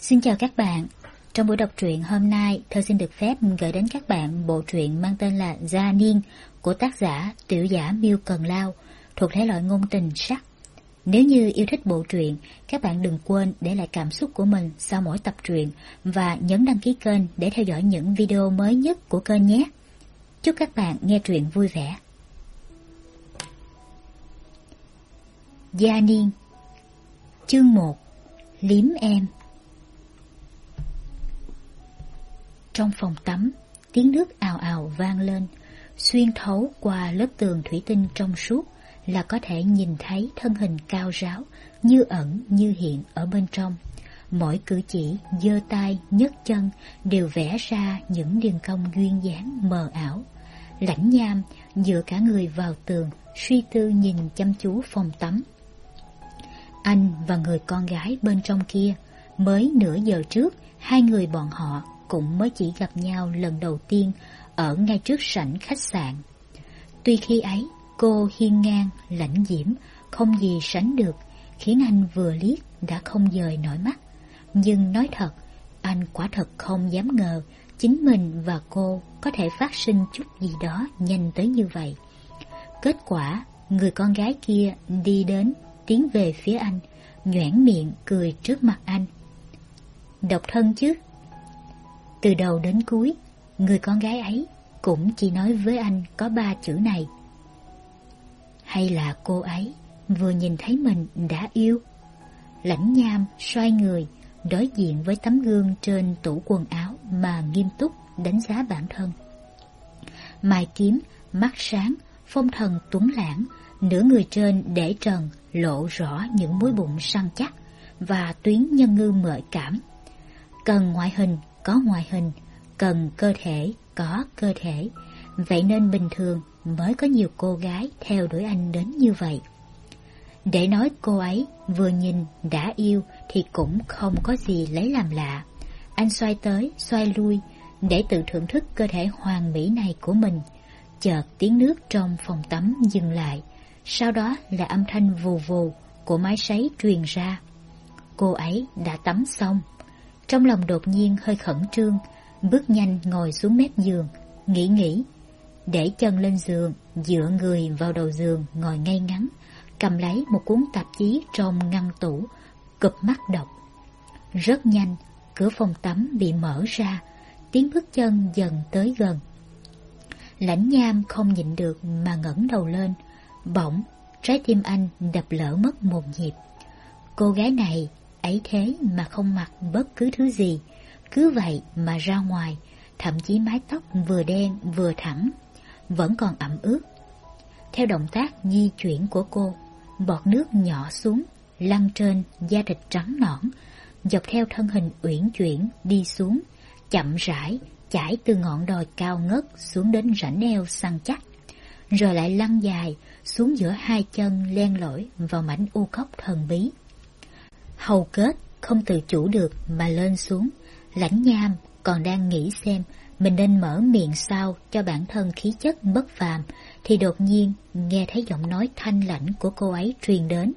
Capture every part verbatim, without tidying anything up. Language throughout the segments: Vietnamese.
Xin chào các bạn. Trong buổi đọc truyện hôm nay, Thơ xin được phép gửi đến các bạn bộ truyện mang tên là Gia Niên của tác giả Tiểu giả Miêu Cần Lao, thuộc thể loại ngôn tình sắc. Nếu như yêu thích bộ truyện, các bạn đừng quên để lại cảm xúc của mình sau mỗi tập truyện và nhấn đăng ký kênh để theo dõi những video mới nhất của kênh nhé. Chúc các bạn nghe truyện vui vẻ. Gia Niên. Chương một. Liếm em. Trong phòng tắm, tiếng nước ào ào vang lên, xuyên thấu qua lớp tường thủy tinh trong suốt là có thể nhìn thấy thân hình cao ráo, như ẩn như hiện ở bên trong. Mỗi cử chỉ, giơ tay, nhấc chân đều vẽ ra những đường cong duyên dáng mờ ảo. Lãnh Nham dựa cả người vào tường, suy tư nhìn chăm chú phòng tắm. Anh và người con gái bên trong kia, mới nửa giờ trước, hai người bọn họ cũng mới chỉ gặp nhau lần đầu tiên ở ngay trước sảnh khách sạn. Tuy khi ấy cô hiên ngang, lãnh diễm, không gì sánh được, khiến anh vừa liếc đã không dời nổi mắt. Nhưng nói thật, anh quả thật không dám ngờ chính mình và cô có thể phát sinh chút gì đó nhanh tới như vậy. Kết quả, người con gái kia đi đến, tiến về phía anh, nhoẻn miệng cười trước mặt anh. Độc thân chứ? Từ đầu đến cuối, người con gái ấy cũng chỉ nói với anh có ba chữ này. Hay là cô ấy vừa nhìn thấy mình đã yêu? Lãnh Nham xoay người, đối diện với tấm gương trên tủ quần áo mà nghiêm túc đánh giá bản thân. Mày kiếm, mắt sáng, phong thần tuấn lãng, nửa người trên để trần lộ rõ những múi bụng săn chắc và tuyến nhân ngư mợi cảm. Cần ngoại hình có ngoại hình, cần cơ thể có cơ thể, vậy nên bình thường mới có nhiều cô gái theo đuổi anh đến như vậy. Để nói cô ấy vừa nhìn đã yêu thì cũng không có gì lấy làm lạ. Anh xoay tới xoay lui để tự thưởng thức cơ thể hoàn mỹ này của mình. Chợt tiếng nước trong phòng tắm dừng lại, sau đó là âm thanh vù vù của máy sấy truyền ra. Cô ấy đã tắm xong. Trong lòng đột nhiên hơi khẩn trương, bước nhanh ngồi xuống mép giường, nghĩ nghĩ, để chân lên giường, dựa người vào đầu giường ngồi ngay ngắn, cầm lấy một cuốn tạp chí trong ngăn tủ, cụp mắt đọc. Rất nhanh, cửa phòng tắm bị mở ra, tiếng bước chân dần tới gần. Lãnh Nham không nhịn được mà ngẩng đầu lên, bỗng trái tim anh đập lỡ mất một nhịp. Cô gái này ấy thế mà không mặc bất cứ thứ gì, cứ vậy mà ra ngoài, thậm chí mái tóc vừa đen vừa thẳng, vẫn còn ẩm ướt. Theo động tác di chuyển của cô, bọt nước nhỏ xuống, lăn trên da thịt trắng nõn, dọc theo thân hình uyển chuyển đi xuống, chậm rãi chảy từ ngọn đồi cao ngất xuống đến rãnh eo săn chắc, rồi lại lăn dài xuống giữa hai chân len lỏi vào mảnh u cốc thần bí. Hầu kết không tự chủ được mà lên xuống. Lãnh Nham còn đang nghĩ xem mình nên mở miệng sao cho bản thân khí chất bất phàm, thì đột nhiên nghe thấy giọng nói thanh lãnh của cô ấy truyền đến.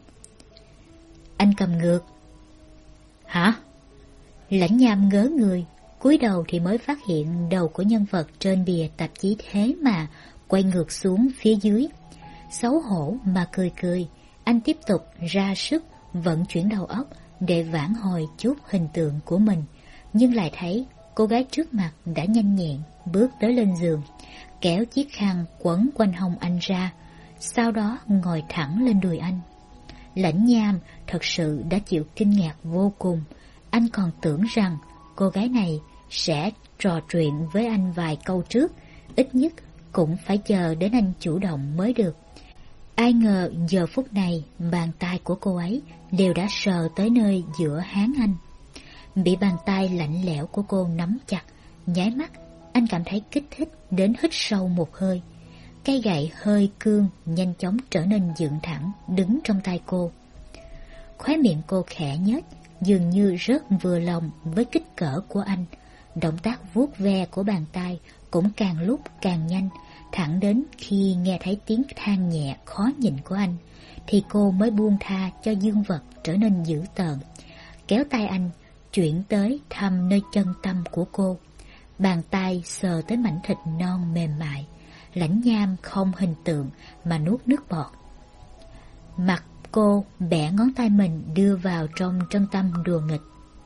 Anh cầm ngược. Hả? Lãnh Nham ngớ người, cúi đầu thì mới phát hiện đầu của nhân vật trên bìa tạp chí thế mà quay ngược xuống phía dưới. Xấu hổ mà cười cười, anh tiếp tục ra sức vận chuyển đầu óc để vãn hồi chút hình tượng của mình, nhưng lại thấy cô gái trước mặt đã nhanh nhẹn bước tới lên giường, kéo chiếc khăn quấn quanh hông anh ra, sau đó ngồi thẳng lên đùi anh. Lãnh Nham thật sự đã chịu kinh ngạc vô cùng. Anh còn tưởng rằng cô gái này sẽ trò chuyện với anh vài câu trước, ít nhất cũng phải chờ đến anh chủ động mới được. Ai ngờ giờ phút này bàn tay của cô ấy đều đã sờ tới nơi giữa háng anh. Bị bàn tay lạnh lẽo của cô nắm chặt, nháy mắt anh cảm thấy kích thích đến hít sâu một hơi. Cây gậy hơi cương nhanh chóng trở nên dựng thẳng đứng trong tay cô. Khóe miệng cô khẽ nhếch, dường như rất vừa lòng với kích cỡ của anh. Động tác vuốt ve của bàn tay cũng càng lúc càng nhanh, thẳng đến khi nghe thấy tiếng than nhẹ khó nhịn của anh thì cô mới buông tha cho dương vật trở nên dữ tợn, kéo tay anh chuyển tới thăm nơi chân tâm của cô. Bàn tay sờ tới mảnh thịt non mềm mại. Lãnh Nham không hình tượng mà nuốt nước bọt. Mặt cô bẻ ngón tay mình đưa vào trong chân tâm đùa nghịch.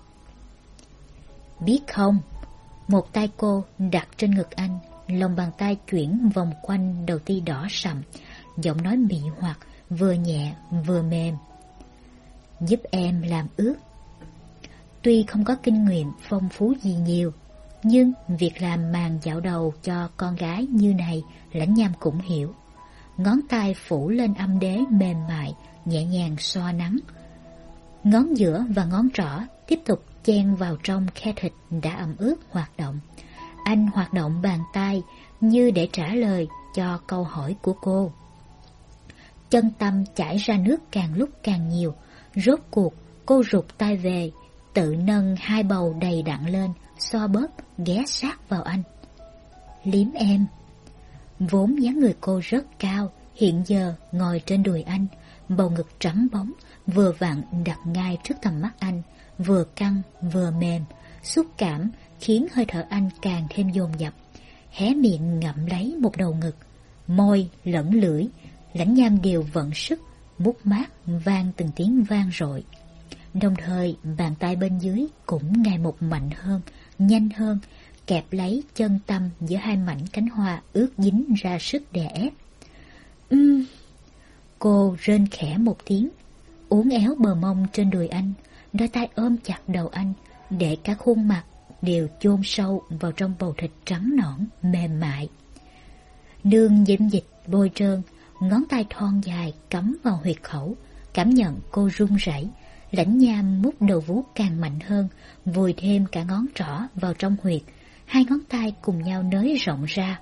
Biết không? Một tay cô đặt trên ngực anh, lòng bàn tay chuyển vòng quanh đầu ti đỏ sậm, giọng nói mị hoặc, vừa nhẹ vừa mềm. Giúp em làm ướt. Tuy không có kinh nghiệm phong phú gì nhiều, nhưng việc làm màn dạo đầu cho con gái như này Lãnh Nham cũng hiểu. Ngón tay phủ lên âm đế mềm mại, nhẹ nhàng xoa nắng. Ngón giữa và ngón trỏ tiếp tục chen vào trong khe thịt đã ẩm ướt hoạt động. Anh hoạt động bàn tay như để trả lời cho câu hỏi của cô. Chân tâm chảy ra nước càng lúc càng nhiều. Rốt cuộc cô rụt tay về, tự nâng hai bầu đầy đặn lên, xoa bóp, ghé sát vào anh. Liếm em. Vốn dáng người cô rất cao, hiện giờ ngồi trên đùi anh, bầu ngực trắng bóng, vừa vặn đặt ngay trước tầm mắt anh, vừa căng vừa mềm, xúc cảm khiến hơi thở anh càng thêm dồn dập. Hé miệng ngậm lấy một đầu ngực, môi lẫn lưỡi, Lãnh Nham đều vận sức, mút mát vang từng tiếng vang rội. Đồng thời bàn tay bên dưới cũng ngày một mạnh hơn, nhanh hơn, kẹp lấy chân tâm giữa hai mảnh cánh hoa ướt dính ra sức đè ép. Ưm. Cô rên khẽ một tiếng, uốn éo bờ mông trên đùi anh, đôi tay ôm chặt đầu anh, để cả khuôn mặt đều chôn sâu vào trong bầu thịt trắng nõn mềm mại. Nương diễm dịch bôi trơn, ngón tay thon dài cắm vào huyệt khẩu, cảm nhận cô run rẩy. Lãnh Nham mút đầu vú càng mạnh hơn, vùi thêm cả ngón trỏ vào trong huyệt, hai ngón tay cùng nhau nới rộng ra.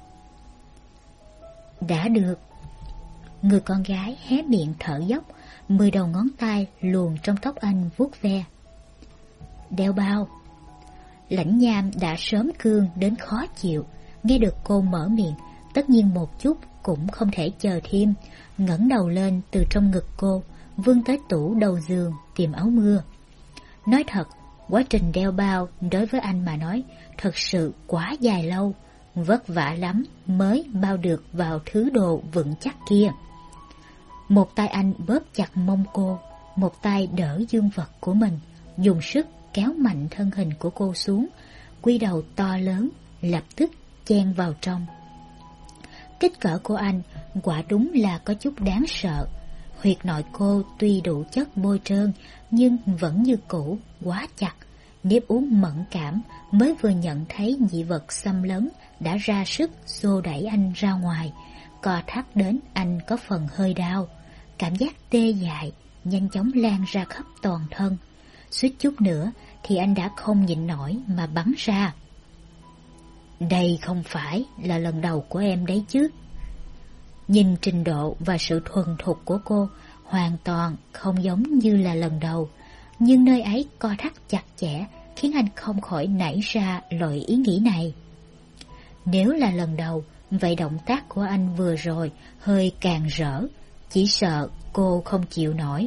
Đã được. Người con gái hé miệng thở dốc, mười đầu ngón tay luồn trong tóc anh vuốt ve. Đeo bao. Lãnh Nham đã sớm cương đến khó chịu, nghe được cô mở miệng, tất nhiên một chút cũng không thể chờ thêm, ngẩng đầu lên từ trong ngực cô, vươn tới tủ đầu giường tìm áo mưa. Nói thật, quá trình đeo bao đối với anh mà nói thật sự quá dài lâu, vất vả lắm mới bao được vào thứ đồ vững chắc kia. Một tay anh bóp chặt mông cô, một tay đỡ dương vật của mình, dùng sức kéo mạnh thân hình của cô xuống, quy đầu to lớn lập tức chen vào trong. Kích cỡ của anh quả đúng là có chút đáng sợ. Huyệt nội cô tuy đủ chất bôi trơn nhưng vẫn như cũ, quá chặt. Nếp uống mẫn cảm mới vừa nhận thấy dị vật xâm lấn đã ra sức xô đẩy anh ra ngoài, co thắt đến anh có phần hơi đau. Cảm giác tê dại nhanh chóng lan ra khắp toàn thân. Suýt chút nữa thì anh đã không nhịn nổi mà bắn ra. Đây không phải là lần đầu của em đấy chứ. Nhìn trình độ và sự thuần thục của cô hoàn toàn không giống như là lần đầu, nhưng nơi ấy co thắt chặt chẽ khiến anh không khỏi nảy ra loại ý nghĩ này. Nếu là lần đầu, vậy động tác của anh vừa rồi hơi càng rỡ, chỉ sợ cô không chịu nổi.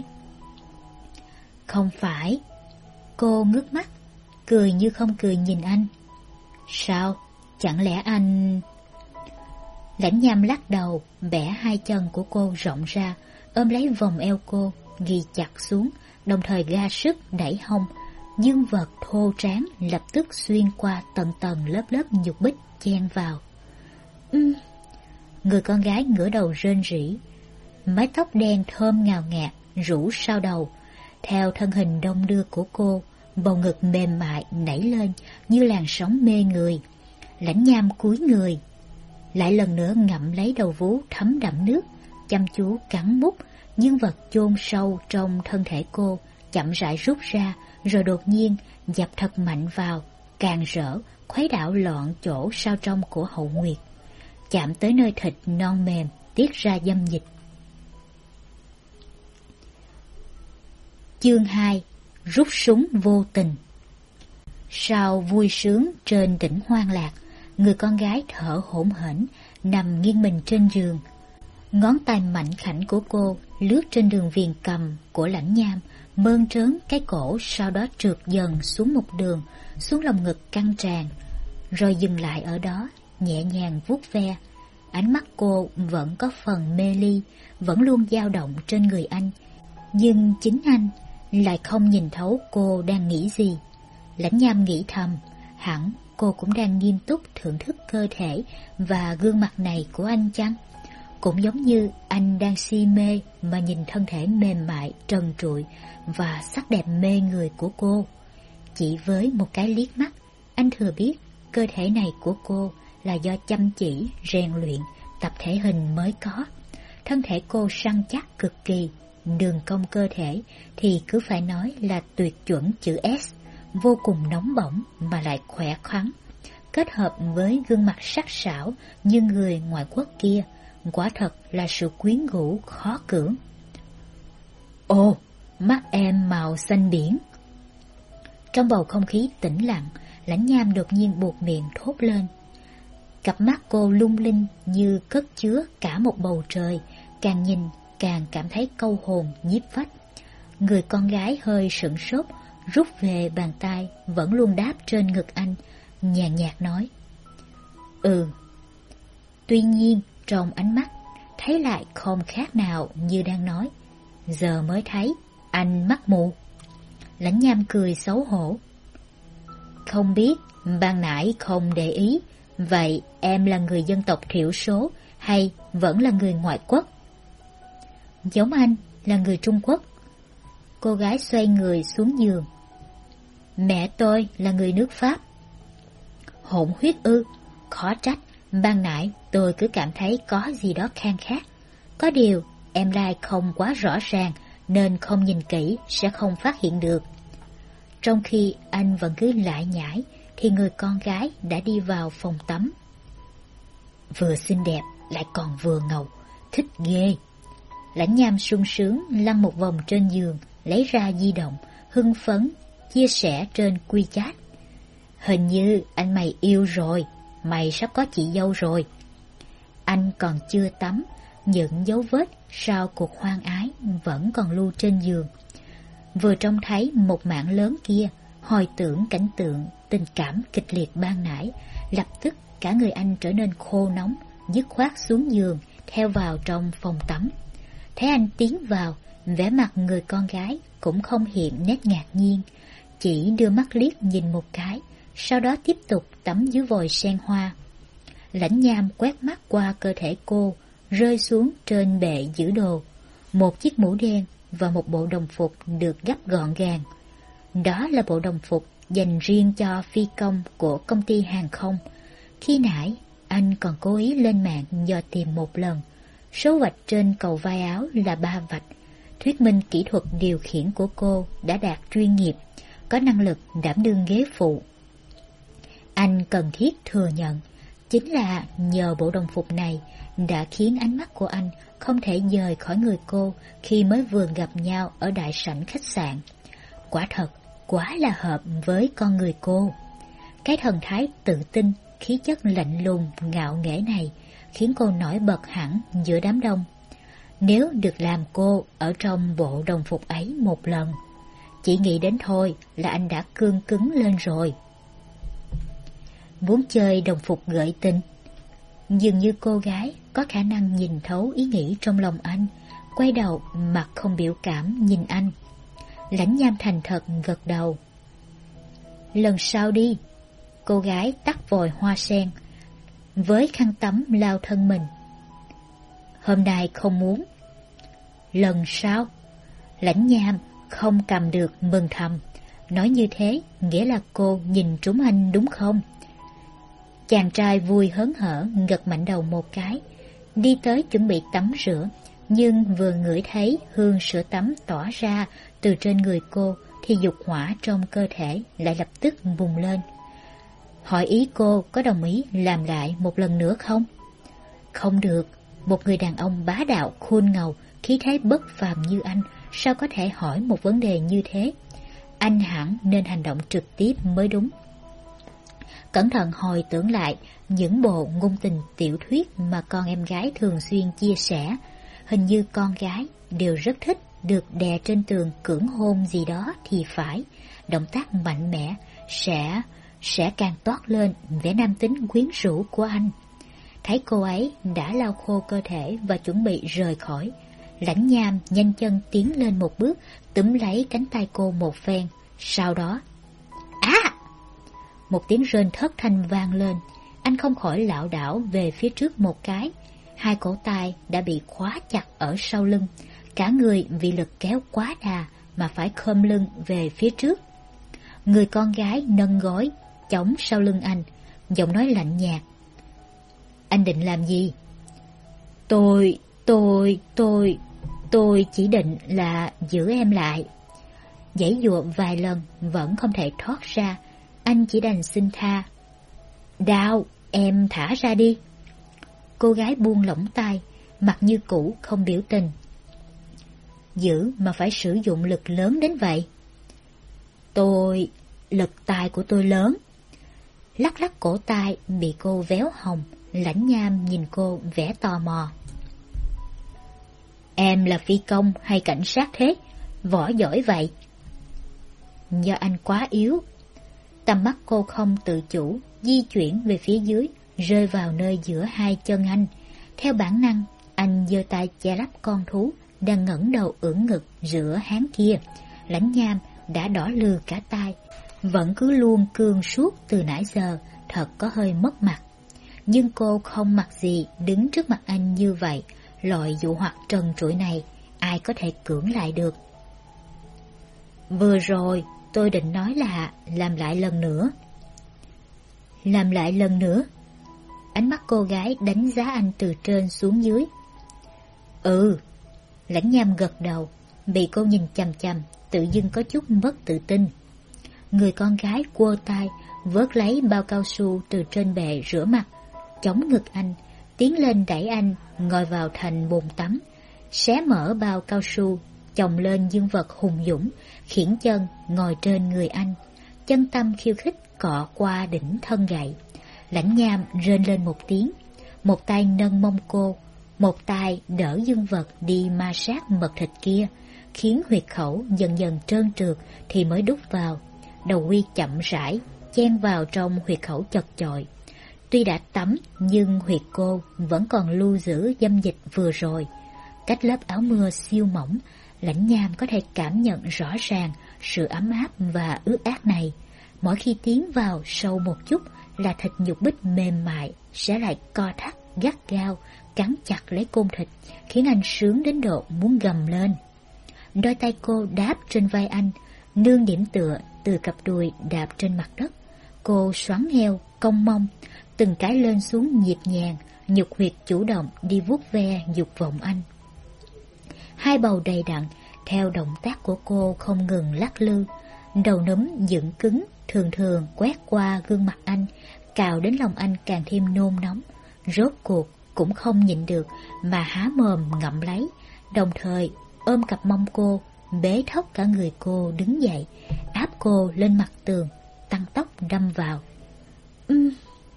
Không phải. Cô ngước mắt, cười như không cười nhìn anh. Sao? Chẳng lẽ anh... Lãnh Nham lắc đầu, bẻ hai chân của cô rộng ra, ôm lấy vòng eo cô, ghi chặt xuống, đồng thời ra sức đẩy hông. Dương vật thô tráng lập tức xuyên qua tầng tầng lớp lớp nhục bích chen vào. Uhm. Người con gái ngửa đầu rên rỉ, mái tóc đen thơm ngào ngạt rủ sau đầu. Theo thân hình đông đưa của cô, bầu ngực mềm mại nảy lên như làn sóng mê người. Lãnh Nham cúi người, lại lần nữa ngậm lấy đầu vú thấm đẫm nước, chăm chú cắn mút. Dương vật chôn sâu trong thân thể cô chậm rãi rút ra, rồi đột nhiên dập thật mạnh vào, càng rỡ, khuấy đảo loạn chỗ sau trong của hậu nguyệt, chạm tới nơi thịt non mềm tiết ra dâm dịch. Chương hai. Rút súng vô tình. Sau vui sướng trên đỉnh hoang lạc, người con gái thở hổn hển nằm nghiêng mình trên giường. Ngón tay mảnh khảnh của cô lướt trên đường viền cầm của Lãnh Nham, mơn trớn cái cổ, sau đó trượt dần xuống một đường, xuống lồng ngực căng tràn, rồi dừng lại ở đó, nhẹ nhàng vuốt ve. Ánh mắt cô vẫn có phần mê ly, vẫn luôn dao động trên người anh, nhưng chính anh lại không nhìn thấu cô đang nghĩ gì. Lãnh Nham nghĩ thầm, hẳn cô cũng đang nghiêm túc thưởng thức cơ thể và gương mặt này của anh chăng? Cũng giống như anh đang si mê mà nhìn thân thể mềm mại, trần trụi và sắc đẹp mê người của cô. Chỉ với một cái liếc mắt, anh thừa biết cơ thể này của cô là do chăm chỉ, rèn luyện, tập thể hình mới có. Thân thể cô săn chắc cực kỳ, đường cong cơ thể thì cứ phải nói là tuyệt chuẩn chữ S, vô cùng nóng bỏng mà lại khỏe khoắn. Kết hợp với gương mặt sắc sảo như người ngoại quốc kia, quả thật là sự quyến rũ khó cưỡng. Ồ, mắt em màu xanh biển. Trong bầu không khí tĩnh lặng, Lãnh Nham đột nhiên buột miệng thốt lên. Cặp mắt cô lung linh như cất chứa cả một bầu trời, càng nhìn càng cảm thấy câu hồn nhiếp phách. Người con gái hơi sửng sốt, rút về bàn tay vẫn luôn đáp trên ngực anh, nhàn nhạt nói: Ừ. Tuy nhiên trong ánh mắt thấy lại không khác nào như đang nói: Giờ mới thấy anh mắt mù. Lãnh Nham cười xấu hổ: Không biết, ban nãy không để ý. Vậy em là người dân tộc thiểu số hay vẫn là người ngoại quốc? Giống anh là người Trung Quốc. Cô gái xoay người xuống giường. Mẹ tôi là người nước Pháp. Hỗn huyết ư? Khó trách ban nãy tôi cứ cảm thấy có gì đó khan khác. Có điều em lai không quá rõ ràng nên không nhìn kỹ sẽ không phát hiện được. Trong khi anh vẫn cứ lải nhải thì người con gái đã đi vào phòng tắm. Vừa xinh đẹp lại còn vừa ngầu, thích ghê. Lãnh Nham sung sướng lăn một vòng trên giường, lấy ra di động, hưng phấn chia sẻ trên WeChat. Hình như anh mày yêu rồi, mày sắp có chị dâu rồi. Anh còn chưa tắm, những dấu vết sau cuộc hoang ái vẫn còn lưu trên giường. Vừa trông thấy một mảng lớn kia, hồi tưởng cảnh tượng tình cảm kịch liệt ban nãy, lập tức cả người anh trở nên khô nóng, dứt khoát xuống giường, theo vào trong phòng tắm. Thấy anh tiến vào, vẻ mặt người con gái cũng không hiện nét ngạc nhiên, chỉ đưa mắt liếc nhìn một cái, sau đó tiếp tục tắm dưới vòi sen hoa. Lãnh Nham quét mắt qua cơ thể cô, rơi xuống trên bệ giữ đồ, một chiếc mũ đen và một bộ đồng phục được gấp gọn gàng. Đó là bộ đồng phục dành riêng cho phi công của công ty hàng không. Khi nãy, anh còn cố ý lên mạng dò tìm một lần. Số vạch trên cầu vai áo là ba vạch, thuyết minh kỹ thuật điều khiển của cô đã đạt chuyên nghiệp, có năng lực đảm đương ghế phụ. Anh cần thiết thừa nhận, chính là nhờ bộ đồng phục này đã khiến ánh mắt của anh không thể rời khỏi người cô khi mới vừa gặp nhau ở đại sảnh khách sạn. Quả thật, quá là hợp với con người cô. Cái thần thái tự tin, khí chất lạnh lùng, ngạo nghễ này khiến cô nổi bật hẳn giữa đám đông. Nếu được làm cô ở trong bộ đồng phục ấy một lần, chỉ nghĩ đến thôi là anh đã cương cứng lên rồi. Muốn chơi đồng phục gợi tình? Dường như cô gái có khả năng nhìn thấu ý nghĩ trong lòng anh, quay đầu mặt không biểu cảm nhìn anh. Lãnh Nham thành thật gật đầu. Lần sau đi. Cô gái tắt vòi hoa sen, với khăn tắm lau thân mình. Hôm nay không muốn. Lần sau? Lãnh Nham không cầm được mừng thầm. Nói như thế nghĩa là cô nhìn trúng anh đúng không? Chàng trai vui hớn hở gật mạnh đầu một cái, đi tới chuẩn bị tắm rửa, nhưng vừa ngửi thấy hương sữa tắm tỏa ra từ trên người cô thì dục hỏa trong cơ thể lại lập tức bùng lên. Hỏi ý cô có đồng ý làm lại một lần nữa không? Không được, một người đàn ông bá đạo khôn ngầu, khí thế bất phàm như anh sao có thể hỏi một vấn đề như thế? Anh hẳn nên hành động trực tiếp mới đúng. Cẩn thận hồi tưởng lại những bộ ngôn tình tiểu thuyết mà con em gái thường xuyên chia sẻ, hình như con gái đều rất thích được đè trên tường cưỡng hôn gì đó thì phải. Động tác mạnh mẽ sẽ sẽ càng toát lên vẻ nam tính quyến rũ của anh. Thấy cô ấy đã lau khô cơ thể và chuẩn bị rời khỏi, Lãnh Nham nhanh chân tiến lên một bước, túm lấy cánh tay cô một phen. Sau đó, á! À! Một tiếng rên thất thanh vang lên. Anh không khỏi lảo đảo về phía trước một cái. Hai cổ tay đã bị khóa chặt ở sau lưng. Cả người vì lực kéo quá đà mà phải khom lưng về phía trước. Người con gái nâng gối chống sau lưng anh, giọng nói lạnh nhạt. Anh định làm gì? Tôi, tôi, tôi, tôi chỉ định là giữ em lại. Giãy giụa vài lần vẫn không thể thoát ra. Anh chỉ đành xin tha. Đau, em thả ra đi. Cô gái buông lỏng tay, mặt như cũ không biểu tình. Giữ mà phải sử dụng lực lớn đến vậy? Tôi, lực tay của tôi lớn. Lắc lắc cổ tay bị cô véo hồng. Lãnh Nham nhìn cô vẻ tò mò. Em là phi công hay cảnh sát thế? Võ giỏi vậy. Do anh quá yếu. Tầm mắt cô không tự chủ di chuyển về phía dưới, rơi vào nơi giữa hai chân anh. Theo bản năng, anh giơ tay che lấp con thú đang ngẩng đầu ưỡn ngực giữa háng kia. Lãnh Nham đã đỏ lừ cả tai, vẫn cứ luôn cương suốt từ nãy giờ, thật có hơi mất mặt. Nhưng cô không mặc gì đứng trước mặt anh như vậy, loại dụ hoặc trần trụi này ai có thể cưỡng lại được. Vừa rồi tôi định nói là làm lại lần nữa. Làm lại lần nữa? Ánh mắt cô gái đánh giá anh từ trên xuống dưới. Ừ. Lãnh Nham gật đầu, bị cô nhìn chằm chằm, tự dưng có chút mất tự tin. Người con gái quơ tay vớt lấy bao cao su từ trên bệ rửa mặt, chống ngực anh, tiến lên đẩy anh ngồi vào thành bồn tắm, xé mở bao cao su, chồng lên dương vật hùng dũng, khiển chân ngồi trên người anh, chân tâm khiêu khích cọ qua đỉnh thân gậy. Lãnh Nham rên lên một tiếng, một tay nâng mông cô, một tay đỡ dương vật đi ma sát mật thịt kia, khiến huyệt khẩu dần dần trơn trượt thì mới đút vào. Đầu quy chậm rãi chen vào trong huyệt khẩu chật chội. Tuy đã tắm nhưng huyệt cô vẫn còn lưu giữ dâm dịch vừa rồi. Cách lớp áo mưa siêu mỏng, Lãnh Nham có thể cảm nhận rõ ràng sự ấm áp và ướt át này. Mỗi khi tiến vào sâu một chút là thịt nhục bích mềm mại sẽ lại co thắt gắt gao, cắn chặt lấy côn thịt, khiến anh sướng đến độ muốn gầm lên. Đôi tay cô đáp trên vai anh, nương điểm tựa từ cặp đùi đạp trên mặt đất. Cô xoắn eo, cong mông, từng cái lên xuống nhịp nhàng, nhục huyệt chủ động đi vuốt ve dục vọng anh. Hai bầu đầy đặn theo động tác của cô không ngừng lắc lư, đầu nấm dựng cứng thường thường quét qua gương mặt anh, cào đến lòng anh càng thêm nôn nóng. Rốt cuộc cũng không nhịn được mà há mồm ngậm lấy, đồng thời ôm cặp mông cô, bế thốc cả người cô đứng dậy, áp cô lên mặt tường, tăng tốc đâm vào. Uhm.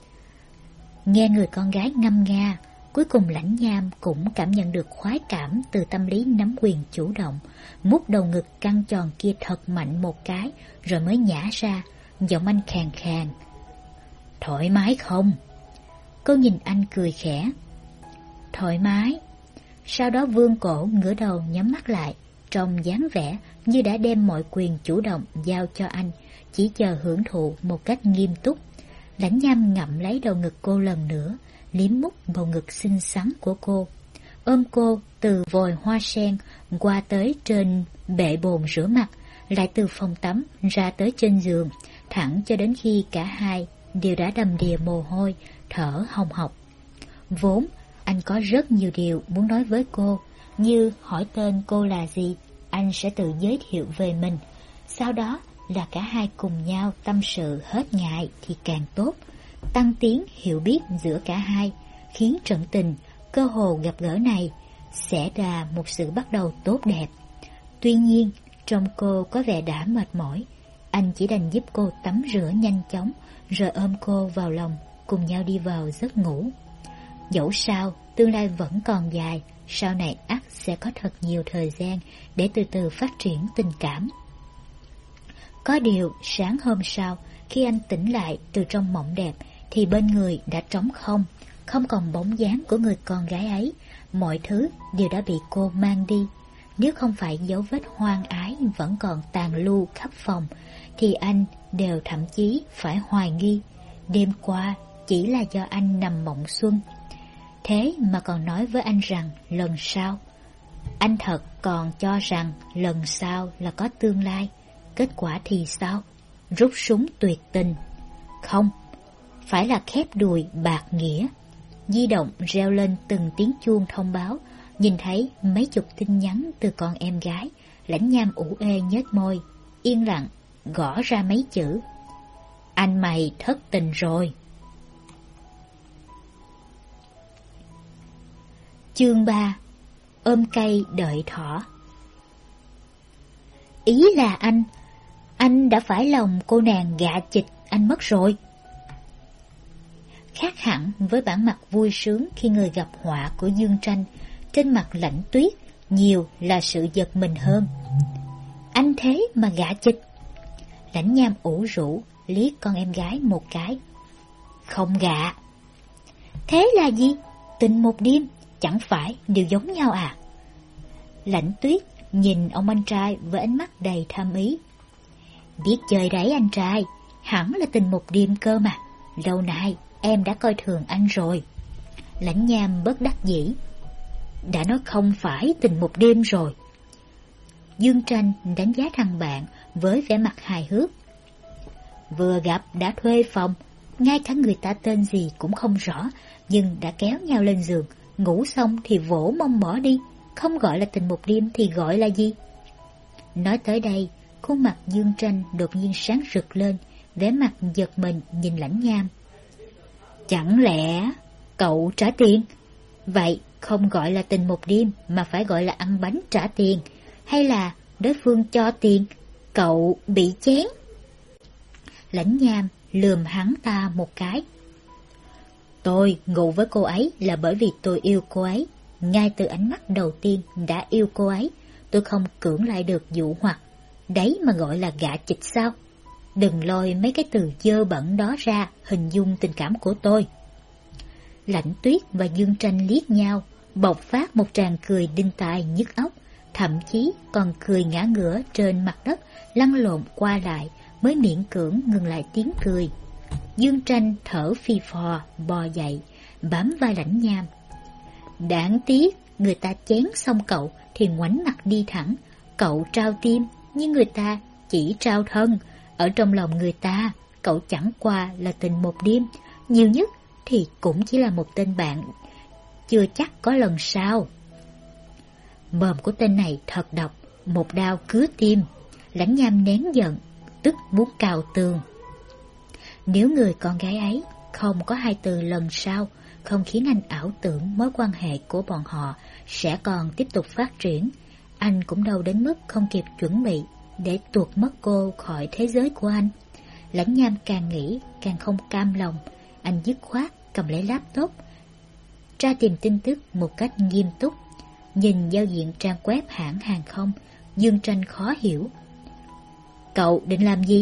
Nghe người con gái ngâm nga, cuối cùng Lãnh Nham cũng cảm nhận được khoái cảm từ tâm lý nắm quyền chủ động, mút đầu ngực căng tròn kia thật mạnh một cái, rồi mới nhả ra, giọng anh khàn khàn. Thoải mái không? Cô nhìn anh cười khẽ. Thoải mái. Sau đó vươn cổ ngửa đầu nhắm mắt lại, trong dáng vẻ như đã đem mọi quyền chủ động giao cho anh, chỉ chờ hưởng thụ một cách nghiêm túc. Lãnh Nham ngậm lấy đầu ngực cô lần nữa, liếm mút bầu ngực xinh xắn của cô, ôm cô từ vòi hoa sen qua tới trên bệ bồn rửa mặt, lại từ phòng tắm ra tới trên giường, thẳng cho đến khi cả hai đều đã đầm đìa mồ hôi, thở hồng hộc. Vốn anh có rất nhiều điều muốn nói với cô, như hỏi tên cô là gì, anh sẽ tự giới thiệu về mình, sau đó là cả hai cùng nhau tâm sự hết ngại thì càng tốt, tăng tiến hiểu biết giữa cả hai, khiến trận tình cơ hồ gặp gỡ này sẽ là một sự bắt đầu tốt đẹp. Tuy nhiên trong cô có vẻ đã mệt mỏi, anh chỉ đành giúp cô tắm rửa nhanh chóng, rồi ôm cô vào lòng, cùng nhau đi vào giấc ngủ. Dẫu sao tương lai vẫn còn dài, sau này ắt sẽ có thật nhiều thời gian để từ từ phát triển tình cảm. Có điều, sáng hôm sau, khi anh tỉnh lại từ trong mộng đẹp, thì bên người đã trống không, không còn bóng dáng của người con gái ấy, mọi thứ đều đã bị cô mang đi. Nếu không phải dấu vết hoang ái vẫn còn tàn lưu khắp phòng, thì anh đều thậm chí phải hoài nghi đêm qua chỉ là do anh nằm mộng xuân. Thế mà còn nói với anh rằng lần sau. Anh thật còn cho rằng lần sau là có tương lai. Kết quả thì sao? Rút súng tuyệt tình. Không, phải là khép đùi bạc nghĩa. Di động reo lên từng tiếng chuông thông báo. Nhìn thấy mấy chục tin nhắn từ con em gái. Lãnh Nham ủ ê nhếch môi, yên lặng gõ ra mấy chữ: anh mày thất tình rồi. Chương ba. Ôm cây đợi thỏ. Ý là anh Anh đã phải lòng cô nàng gạ chịch anh mất rồi. Khác hẳn với bản mặt vui sướng khi người gặp họa của Dương Tranh, trên mặt Lãnh Tuyết nhiều là sự giật mình hơn. Anh thế mà gạ chịch. Lãnh Nham ủ rũ liếc con em gái một cái. Không gạ. Thế là gì? Tình một đêm chẳng phải đều giống nhau à? Lãnh Tuyết nhìn ông anh trai với ánh mắt đầy thâm ý. Biết chơi đấy anh trai, hẳn là tình một đêm cơ mà. Lâu nay em đã coi thường anh rồi. Lãnh Nham bất đắc dĩ. Đã nói không phải tình một đêm rồi. Dương Tranh đánh giá thằng bạn với vẻ mặt hài hước. Vừa gặp đã thuê phòng, ngay cả người ta tên gì cũng không rõ, nhưng đã kéo nhau lên giường, ngủ xong thì vỗ mông bỏ đi. Không gọi là tình một đêm thì gọi là gì? Nói tới đây, khuôn mặt Dương Tranh đột nhiên sáng rực lên, vẻ mặt giật mình nhìn Lãnh Nham. Chẳng lẽ cậu trả tiền? Vậy không gọi là tình một đêm mà phải gọi là ăn bánh trả tiền, hay là đối phương cho tiền, cậu bị chén? Lãnh Nham lườm hắn ta một cái. Tôi ngủ với cô ấy là bởi vì tôi yêu cô ấy. Ngay từ ánh mắt đầu tiên đã yêu cô ấy. Tôi không cưỡng lại được dụ hoặc. Đấy mà gọi là gạ chịch sao? Đừng lôi mấy cái từ dơ bẩn đó ra hình dung tình cảm của tôi. Lãnh Tuyết và Dương Tranh liếc nhau, bộc phát một tràng cười đinh tai nhức óc, thậm chí còn cười ngã ngửa trên mặt đất, lăn lộn qua lại, mới miễn cưỡng ngừng lại tiếng cười. Dương Tranh thở phì phò, bò dậy, bám vai Lãnh Nham. Đáng tiếc, người ta chén xong cậu thì ngoảnh mặt đi thẳng. Cậu trao tim, nhưng người ta chỉ trao thân. Ở trong lòng người ta, cậu chẳng qua là tình một đêm, nhiều nhất thì cũng chỉ là một tên bạn, chưa chắc có lần sau. Mồm của tên này thật độc, một đao cứa tim. Lãnh Nham nén giận, tức muốn cào tường. Nếu người con gái ấy không có hai từ lần sau, không khiến anh ảo tưởng mối quan hệ của bọn họ sẽ còn tiếp tục phát triển, anh cũng đâu đến mức không kịp chuẩn bị để tuột mất cô khỏi thế giới của anh. Lãnh Nham càng nghĩ càng không cam lòng. Anh dứt khoát cầm lấy laptop, tra tìm tin tức một cách nghiêm túc. Nhìn giao diện trang web hãng hàng không, Dương Tranh khó hiểu. Cậu định làm gì?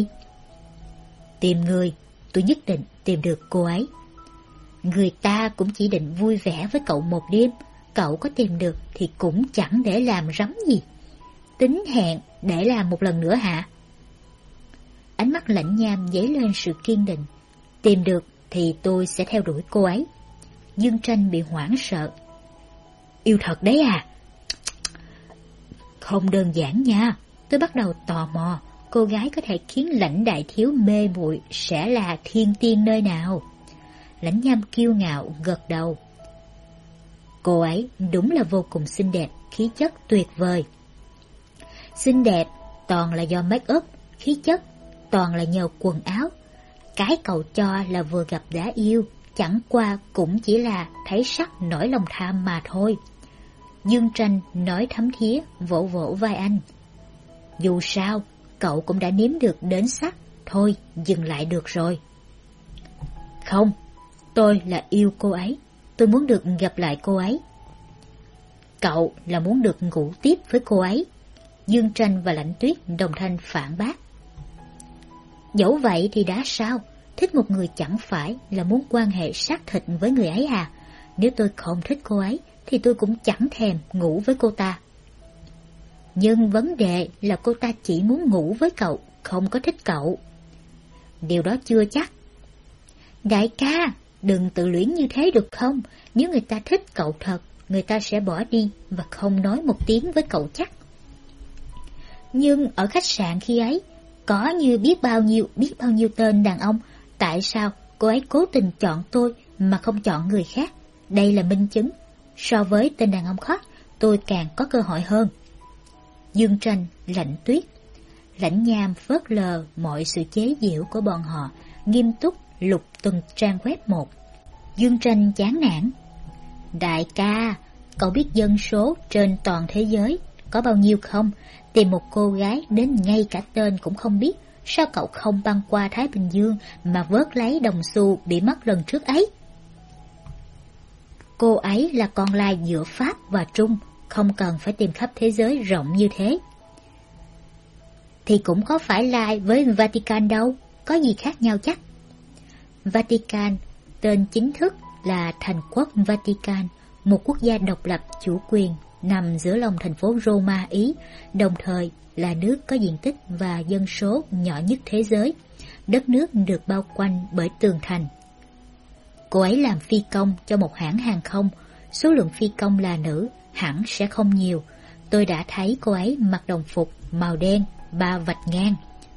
Tìm người, tôi nhất định tìm được cô ấy. Người ta cũng chỉ định vui vẻ với cậu một đêm, cậu có tìm được thì cũng chẳng để làm rắm gì. Tính hẹn để làm một lần nữa hả? Ánh mắt Lãnh Nham dấy lên sự kiên định. Tìm được thì tôi sẽ theo đuổi cô ấy. Dương Tranh bị hoảng sợ. Yêu thật đấy à? Không đơn giản nha. Tôi bắt đầu tò mò, cô gái có thể khiến Lãnh đại thiếu mê muội sẽ là thiên tiên nơi nào? Lãnh Nham kiêu ngạo gật đầu. Cô ấy đúng là vô cùng xinh đẹp, khí chất tuyệt vời. Xinh đẹp toàn là do make up, khí chất toàn là nhờ quần áo. Cái cậu cho là vừa gặp đã yêu, chẳng qua cũng chỉ là thấy sắc nổi lòng tham mà thôi. Dương Tranh nói thấm thía, vỗ vỗ vai anh. Dù sao, cậu cũng đã nếm được đến sắc, thôi dừng lại được rồi. Không, tôi là yêu cô ấy, tôi muốn được gặp lại cô ấy. Cậu là muốn được ngủ tiếp với cô ấy. Dương Tranh và Lãnh Tuyết đồng thanh phản bác. Dẫu vậy thì đã sao? Thích một người chẳng phải là muốn quan hệ xác thịt với người ấy à? Nếu tôi không thích cô ấy thì tôi cũng chẳng thèm ngủ với cô ta. Nhưng vấn đề là cô ta chỉ muốn ngủ với cậu, không có thích cậu. Điều đó chưa chắc. Đại ca, đừng tự luyến như thế được không? Nếu người ta thích cậu thật, người ta sẽ bỏ đi và không nói một tiếng với cậu chắc. Nhưng ở khách sạn khi ấy, có như biết bao nhiêu, biết bao nhiêu tên đàn ông. Tại sao cô ấy cố tình chọn tôi mà không chọn người khác? Đây là minh chứng. So với tên đàn ông khác, tôi càng có cơ hội hơn. Dương Tranh, Lãnh Tuyết. Lãnh Nham phớt lờ mọi sự chế giễu của bọn họ, nghiêm túc lục từng trang web một. Dương Tranh chán nản. Đại ca, cậu biết dân số trên toàn thế giới có bao nhiêu không? Tìm một cô gái đến ngay cả tên cũng không biết. Sao cậu không băng qua Thái Bình Dương mà vớt lấy đồng xu bị mất lần trước ấy? Cô ấy là con lai giữa Pháp và Trung, không cần phải tìm khắp thế giới rộng như thế. Thì cũng có phải lai với Vatican đâu, có gì khác nhau chắc. Vatican, tên chính thức là Thành quốc Vatican, một quốc gia độc lập chủ quyền nằm giữa lòng thành phố Roma, Ý, đồng thời là nước có diện tích và dân số nhỏ nhất thế giới. Đất nước được bao quanh bởi tường thành. Cô ấy làm phi công cho một hãng hàng không, số lượng phi công là nữ hẳn sẽ không nhiều. Tôi đã thấy cô ấy mặc đồng phục màu đen, ba vạch ngang.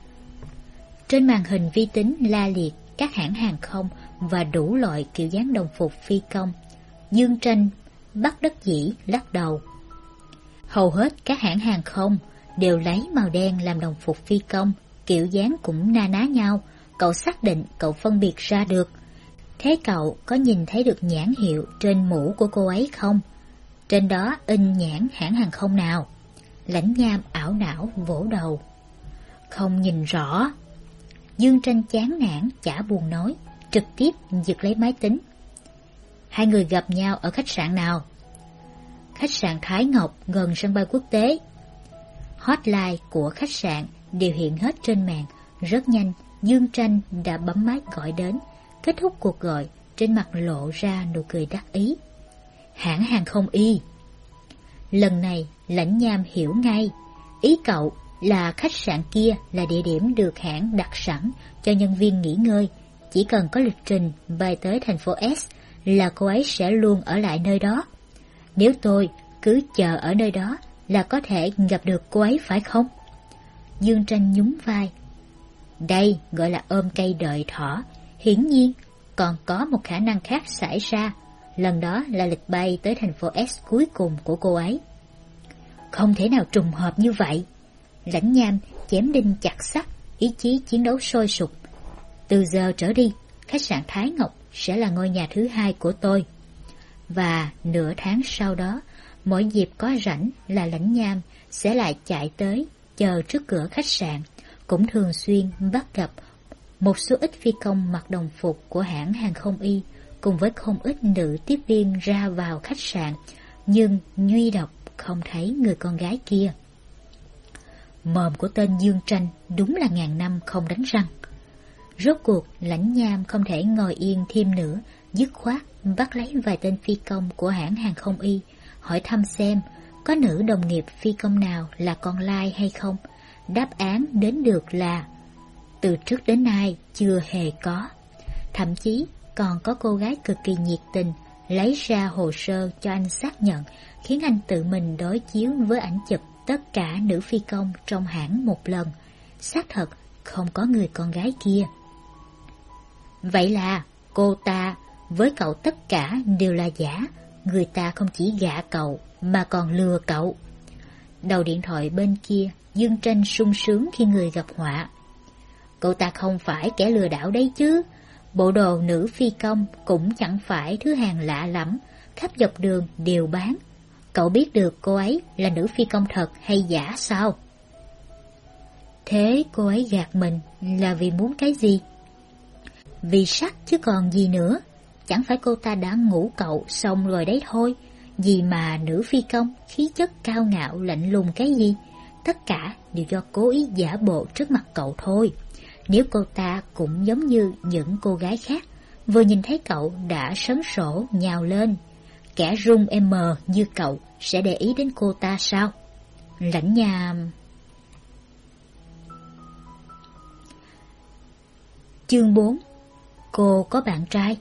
Trên màn hình vi tính la liệt các hãng hàng không và đủ loại kiểu dáng đồng phục phi công. Dương Tranh bất đắc dĩ lắc đầu. Hầu hết các hãng hàng không đều lấy màu đen làm đồng phục phi công, kiểu dáng cũng na ná nhau. Cậu xác định cậu phân biệt ra được. Thế cậu có nhìn thấy được nhãn hiệu trên mũ của cô ấy không? Trên đó in nhãn hãng hàng không nào? Lãnh Nham ảo não vỗ đầu. Không nhìn rõ. Dương Tranh chán nản chả buồn nói, trực tiếp giật lấy máy tính. Hai người gặp nhau ở khách sạn nào? Khách sạn Thái Ngọc gần sân bay quốc tế. Hotline của khách sạn đều hiện hết trên màn. Rất nhanh, Dương Tranh đã bấm máy gọi đến. Kết thúc cuộc gọi, trên mặt lộ ra nụ cười đắc ý. Hãng hàng không Y. Lần này, Lãnh Nham hiểu ngay. Ý cậu là khách sạn kia là địa điểm được hãng đặt sẵn cho nhân viên nghỉ ngơi. Chỉ cần có lịch trình bay tới thành phố S là cô ấy sẽ luôn ở lại nơi đó. Nếu tôi cứ chờ ở nơi đó là có thể gặp được cô ấy phải không? Dương Tranh nhún vai. Đây gọi là ôm cây đợi thỏ. Hiển nhiên, còn có một khả năng khác xảy ra. Lần đó là lịch bay tới thành phố S cuối cùng của cô ấy. Không thể nào trùng hợp như vậy. Lãnh Nham chém đinh chặt sắt, ý chí chiến đấu sôi sục. Từ giờ trở đi, khách sạn Thái Ngọc sẽ là ngôi nhà thứ hai của tôi. Và nửa tháng sau đó, mỗi dịp có rảnh là Lãnh Nham sẽ lại chạy tới, chờ trước cửa khách sạn. Cũng thường xuyên bắt gặp một số ít phi công mặc đồng phục của hãng hàng không Y, cùng với không ít nữ tiếp viên ra vào khách sạn, nhưng duy độc không thấy người con gái kia. Mồm của tên Dương Tranh đúng là ngàn năm không đánh răng. Rốt cuộc Lãnh Nham không thể ngồi yên thêm nữa, dứt khoát bắt lấy vài tên phi công của hãng hàng không Y, hỏi thăm xem có nữ đồng nghiệp phi công nào là con lai hay không. Đáp án đến được là từ trước đến nay chưa hề có. Thậm chí còn có cô gái cực kỳ nhiệt tình lấy ra hồ sơ cho anh xác nhận, khiến anh tự mình đối chiếu với ảnh chụp tất cả nữ phi công trong hãng một lần. Xác thật không có người con gái kia. Vậy là cô ta với cậu tất cả đều là giả. Người ta không chỉ gạ cậu mà còn lừa cậu. Đầu điện thoại bên kia, Dương Tranh sung sướng khi người gặp họa. Cậu ta không phải kẻ lừa đảo đấy chứ. Bộ đồ nữ phi công cũng chẳng phải thứ hàng lạ lắm, khắp dọc đường đều bán. Cậu biết được cô ấy là nữ phi công thật hay giả sao? Thế cô ấy gạt mình là vì muốn cái gì? Vì sắc chứ còn gì nữa. Chẳng phải cô ta đã ngủ cậu xong rồi đấy thôi. Gì mà nữ phi công, khí chất cao ngạo lạnh lùng cái gì? Tất cả đều do cố ý giả bộ trước mặt cậu thôi. Nếu cô ta cũng giống như những cô gái khác, vừa nhìn thấy cậu đã sấn sổ nhào lên, kẻ rung em mờ như cậu sẽ để ý đến cô ta sao? Lãnh Nham. Chương bốn. Cô có bạn trai.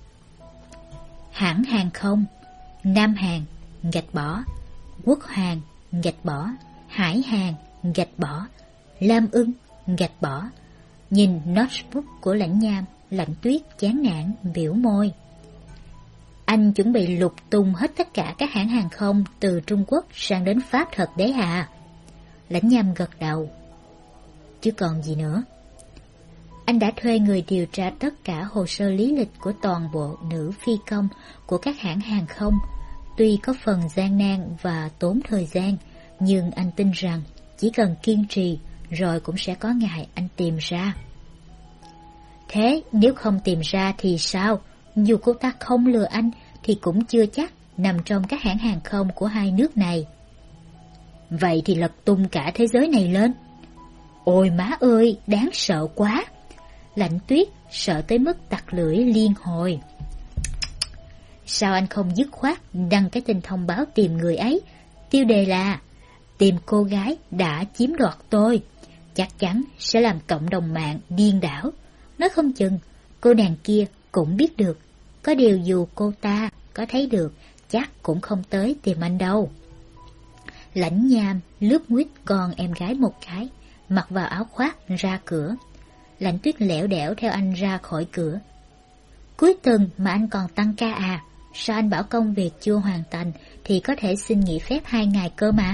Hãng hàng không Nam Hàn gạch bỏ, Quốc Hàn gạch bỏ, Hải Hàn gạch bỏ, Lam Ưng gạch bỏ. Nhìn notebook của Lãnh Nham, Lạnh Tuyết chán nản biểu môi. Anh chuẩn bị lục tung hết tất cả các hãng hàng không từ Trung Quốc sang đến Pháp thật đấy à? Lãnh Nham gật đầu. Chứ còn gì nữa. Anh đã thuê người điều tra tất cả hồ sơ lý lịch của toàn bộ nữ phi công của các hãng hàng không. Tuy có phần gian nan và tốn thời gian, nhưng anh tin rằng chỉ cần kiên trì rồi cũng sẽ có ngày anh tìm ra. Thế nếu không tìm ra thì sao? Dù cô ta không lừa anh thì cũng chưa chắc nằm trong các hãng hàng không của hai nước này. Vậy thì lật tung cả thế giới này lên. Ôi má ơi, đáng sợ quá. Lạnh Tuyết sợ tới mức tặc lưỡi liên hồi. Sao anh không dứt khoát đăng cái tin thông báo tìm người ấy? Tiêu đề là tìm cô gái đã chiếm đoạt tôi. Chắc chắn sẽ làm cộng đồng mạng điên đảo. Nói không chừng cô nàng kia cũng biết được. Có điều dù cô ta có thấy được, chắc cũng không tới tìm anh đâu. Lãnh Nham lướt nguyết con em gái một cái, mặc vào áo khoác ra cửa. Lạnh Tuyết lẻo đẻo theo anh ra khỏi cửa. Cuối tuần mà anh còn tăng ca à? Sao anh bảo công việc chưa hoàn thành thì có thể xin nghỉ phép hai ngày cơ mà?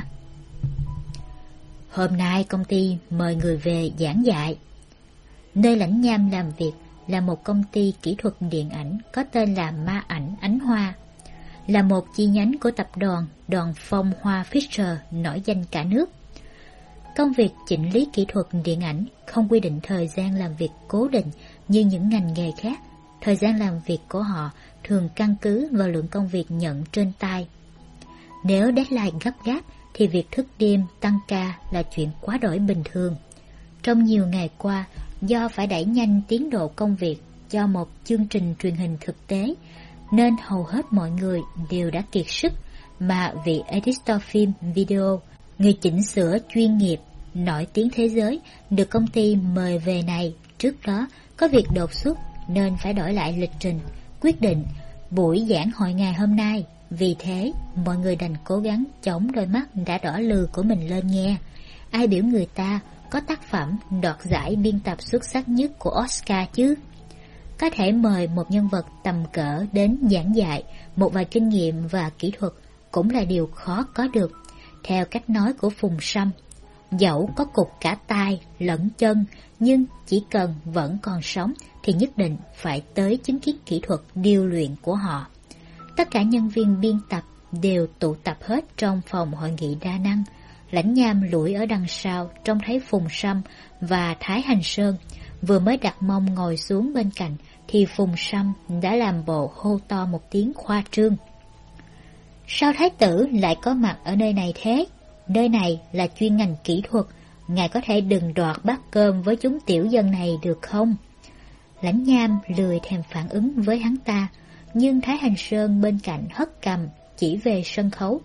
Hôm nay công ty mời người về giảng dạy. Nơi Lãnh Nham làm việc là một công ty kỹ thuật điện ảnh có tên là Ma Ảnh Ánh Hoa, là một chi nhánh của tập đoàn Đoàn Phong Hoa Fisher nổi danh cả nước. Công việc chỉnh lý kỹ thuật điện ảnh không quy định thời gian làm việc cố định như những ngành nghề khác. Thời gian làm việc của họ thường căn cứ vào lượng công việc nhận trên tay. Nếu deadline gấp gáp thì việc thức đêm tăng ca là chuyện quá đổi bình thường. Trong nhiều ngày qua, do phải đẩy nhanh tiến độ công việc cho một chương trình truyền hình thực tế, nên hầu hết mọi người đều đã kiệt sức, mà vị editor phim video, người chỉnh sửa chuyên nghiệp, nổi tiếng thế giới, được công ty mời về này trước đó có việc đột xuất nên phải đổi lại lịch trình, quyết định buổi giảng hội ngày hôm nay. Vì thế, mọi người đành cố gắng chống đôi mắt đã đỏ lừ của mình lên nghe. Ai biểu người ta có tác phẩm đoạt giải biên tập xuất sắc nhất của Oscar chứ? Có thể mời một nhân vật tầm cỡ đến giảng dạy một vài kinh nghiệm và kỹ thuật cũng là điều khó có được. Theo cách nói của Phùng Sâm, dẫu có cụt cả tai lẫn chân, nhưng chỉ cần vẫn còn sống thì nhất định phải tới chứng kiến kỹ thuật điêu luyện của họ. Tất cả nhân viên biên tập đều tụ tập hết trong phòng hội nghị đa năng. Lãnh Nham lủi ở đằng sau trông thấy Phùng Sâm và Thái Hành Sơn. Vừa mới đặt mông ngồi xuống bên cạnh thì Phùng Sâm đã làm bộ hô to một tiếng khoa trương. Sao Thái tử lại có mặt ở nơi này thế? Nơi này là chuyên ngành kỹ thuật, ngài có thể đừng đoạt bát cơm với chúng tiểu dân này được không? Lãnh Nham lười thèm phản ứng với hắn ta, nhưng Thái Hành Sơn bên cạnh hất cằm chỉ về sân khấu.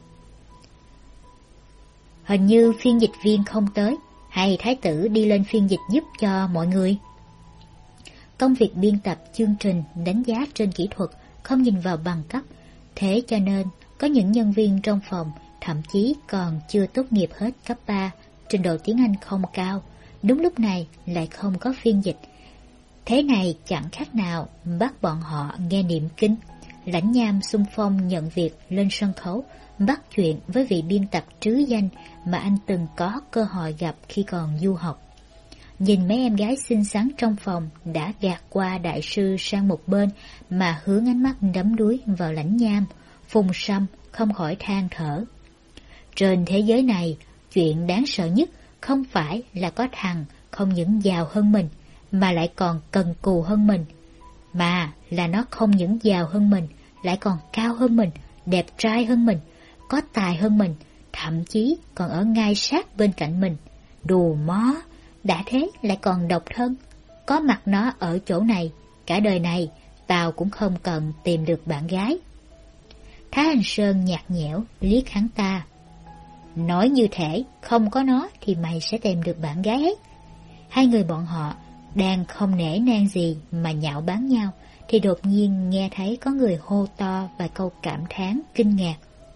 Hình như phiên dịch viên không tới, hay Thái tử đi lên phiên dịch giúp cho mọi người? Công việc biên tập chương trình đánh giá trên kỹ thuật, không nhìn vào bằng cấp, thế cho nên có những nhân viên trong phòng thậm chí còn chưa tốt nghiệp hết cấp ba, trình độ tiếng Anh không cao, đúng lúc này lại không có phiên dịch. Thế này chẳng khác nào bắt bọn họ nghe niệm kinh. Lãnh Nham xung phong nhận việc lên sân khấu, bắt chuyện với vị biên tập trứ danh mà anh từng có cơ hội gặp khi còn du học. Nhìn mấy em gái xinh xắn trong phòng đã gạt qua đại sư sang một bên mà hướng ánh mắt đắm đuối vào Lãnh Nham, Phùng Sâm không khỏi than thở. Trên thế giới này, chuyện đáng sợ nhất không phải là có thằng không những giàu hơn mình mà lại còn cần cù hơn mình, mà là nó không những giàu hơn mình lại còn cao hơn mình, đẹp trai hơn mình, có tài hơn mình, thậm chí còn ở ngay sát bên cạnh mình. Đù mó, đã thế lại còn độc thân. Có mặt nó ở chỗ này, cả đời này tao cũng không cần tìm được bạn gái. Thái Hành Sơn nhạt nhẽo liếc hắn ta. Nói như thể không có nó thì mày sẽ tìm được bạn gái ấy. Hai người bọn họ đang không nể nang gì mà nhạo báng nhau, thì đột nhiên nghe thấy có người hô to vài câu cảm thán kinh ngạc.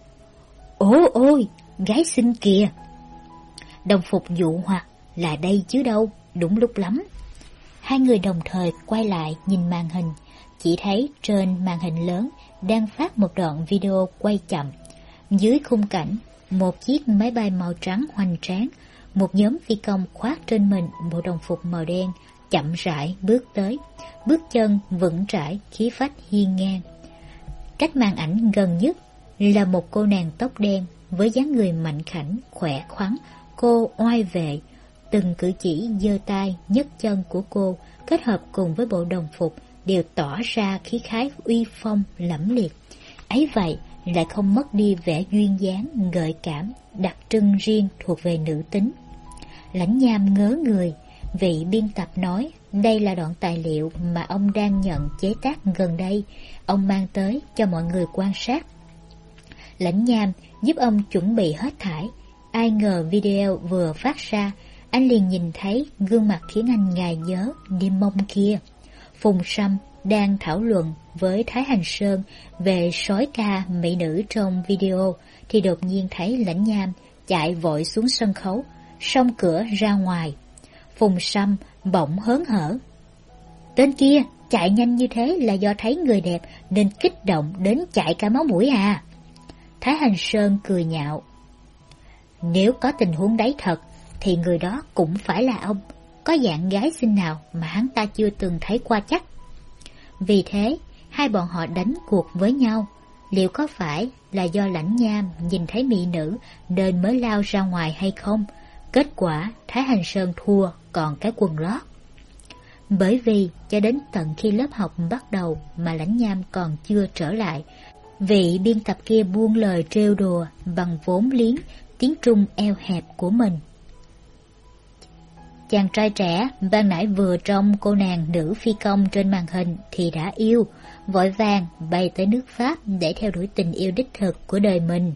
Ôi ôi, gái xinh kìa! Đồng phục dụ hoặc là đây chứ đâu, đúng lúc lắm. Hai người đồng thời quay lại nhìn màn hình, chỉ thấy trên màn hình lớn đang phát một đoạn video quay chậm. Dưới khung cảnh, một chiếc máy bay màu trắng hoành tráng, một nhóm phi công khoác trên mình bộ đồng phục màu đen, chậm rãi bước tới, bước chân vững chãi, khí phách hiên ngang. Cách màn ảnh gần nhất là một cô nàng tóc đen với dáng người mạnh khảnh, khỏe khoắn, cô oai vệ. Từng cử chỉ giơ tay, nhấc chân của cô kết hợp cùng với bộ đồng phục đều tỏ ra khí khái uy phong lẫm liệt. Ấy vậy lại không mất đi vẻ duyên dáng, gợi cảm, đặc trưng riêng thuộc về nữ tính. Lãnh Nham ngớ người, vị biên tập nói đây là đoạn tài liệu mà ông đang nhận chế tác gần đây, ông mang tới cho mọi người quan sát. Lãnh Nham giúp ông chuẩn bị hết thảy. Ai ngờ video vừa phát ra, anh liền nhìn thấy gương mặt khiến anh ngài nhớ đi mông kia. Phùng Sâm đang thảo luận với Thái Hành Sơn về sói ca mỹ nữ trong video, thì đột nhiên thấy Lãnh Nham chạy vội xuống sân khấu, xông cửa ra ngoài. Phùng Sâm bỗng hớn hở. Tên kia chạy nhanh như thế là do thấy người đẹp nên kích động đến chạy cả máu mũi à? Thái Hành Sơn cười nhạo. Nếu có tình huống đấy thật thì người đó cũng phải là ông. Có dạng gái xinh nào mà hắn ta chưa từng thấy qua chắc. Vì thế hai bọn họ đánh cuộc với nhau. Liệu có phải là do Lãnh Nham nhìn thấy mỹ nữ nên mới lao ra ngoài hay không? Kết quả Thái Hành Sơn thua còn cái quần lót. Bởi vì cho đến tận khi lớp học bắt đầu mà Lãnh Nham còn chưa trở lại, vị biên tập kia buông lời trêu đùa bằng vốn liếng tiếng Trung eo hẹp của mình. Chàng trai trẻ ban nãy vừa trông cô nàng nữ phi công trên màn hình thì đã yêu, vội vàng bay tới nước Pháp để theo đuổi tình yêu đích thực của đời mình.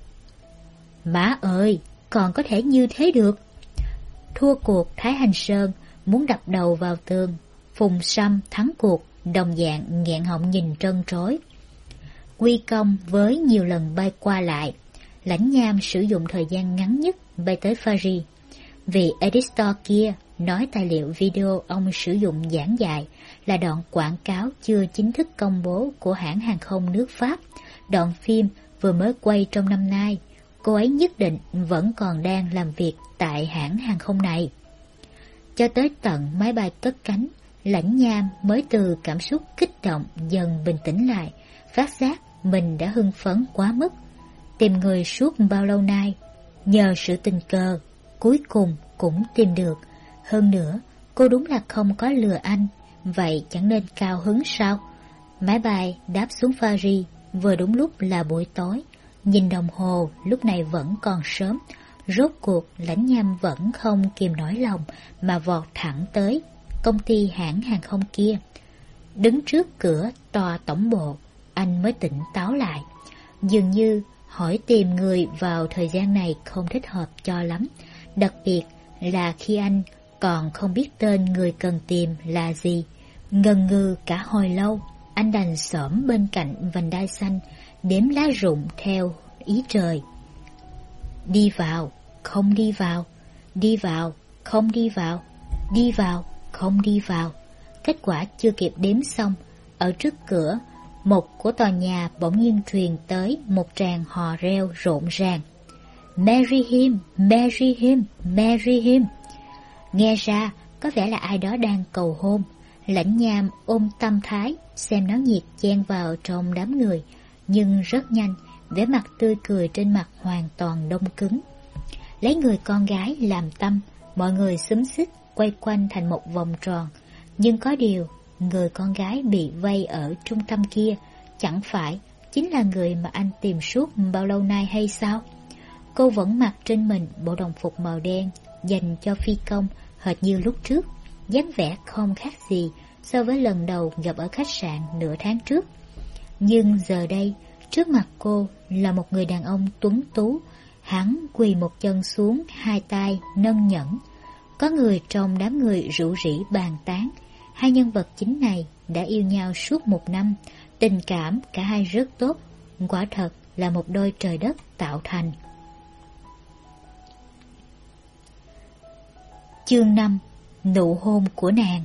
Má ơi, còn có thể như thế được? Thua cuộc Thái Hành Sơn muốn đập đầu vào tường. Phùng Sâm thắng cuộc, đồng dạng nghẹn họng nhìn trân trối. Quy công với nhiều lần bay qua lại, Lãnh Nham sử dụng thời gian ngắn nhất bay tới Paris. Vì editor kia nói tài liệu video ông sử dụng giảng dạy là đoạn quảng cáo chưa chính thức công bố của hãng hàng không nước Pháp. Đoạn phim vừa mới quay trong năm nay, cô ấy nhất định vẫn còn đang làm việc tại hãng hàng không này. Cho tới tận máy bay cất cánh, Lãnh Nham mới từ cảm xúc kích động dần bình tĩnh lại, phát giác mình đã hưng phấn quá mức. Tìm người suốt bao lâu nay, nhờ sự tình cờ, cuối cùng cũng tìm được. Hơn nữa, cô đúng là không có lừa anh, vậy chẳng nên cao hứng sao? Máy bay đáp xuống Paris, vừa đúng lúc là buổi tối. Nhìn đồng hồ, lúc này vẫn còn sớm. Rốt cuộc, Lãnh Nham vẫn không kìm nổi lòng mà vọt thẳng tới công ty hãng hàng không kia. Đứng trước cửa tòa tổng bộ, anh mới tỉnh táo lại. Dường như hỏi tìm người vào thời gian này không thích hợp cho lắm, đặc biệt là khi anh còn không biết tên người cần tìm là gì. Ngần ngừ cả hồi lâu, anh đành xổm bên cạnh vành đai xanh, đếm lá rụng theo ý trời. Đi vào, không đi vào, đi vào, không đi vào, đi vào, không đi vào. Kết quả chưa kịp đếm xong, ở trước cửa một của tòa nhà bỗng nhiên truyền tới một tràng hò reo rộn ràng. Marry him, marry him, marry him. Nghe ra có vẻ là ai đó đang cầu hôn. Lãnh Nham ôm tâm thái xem náo nhiệt chen vào trong đám người, nhưng rất nhanh vẻ mặt tươi cười trên mặt hoàn toàn đông cứng. Lấy người con gái làm tâm, mọi người xúm xít quay quanh thành một vòng tròn. Nhưng có điều, người con gái bị vây ở trung tâm kia chẳng phải chính là người mà anh tìm suốt bao lâu nay hay sao? Cô vẫn mặc trên mình bộ đồng phục màu đen dành cho phi công hệt như lúc trước, dáng vẻ không khác gì so với lần đầu gặp ở khách sạn nửa tháng trước. Nhưng giờ đây, trước mặt cô là một người đàn ông tuấn tú. Hắn quỳ một chân xuống, hai tay nâng nhẫn. Có người trong đám người rủ rỉ bàn tán. Hai nhân vật chính này đã yêu nhau suốt một năm, tình cảm cả hai rất tốt, quả thật là một đôi trời đất tạo thành. Chương năm. Nụ hôn của nàng.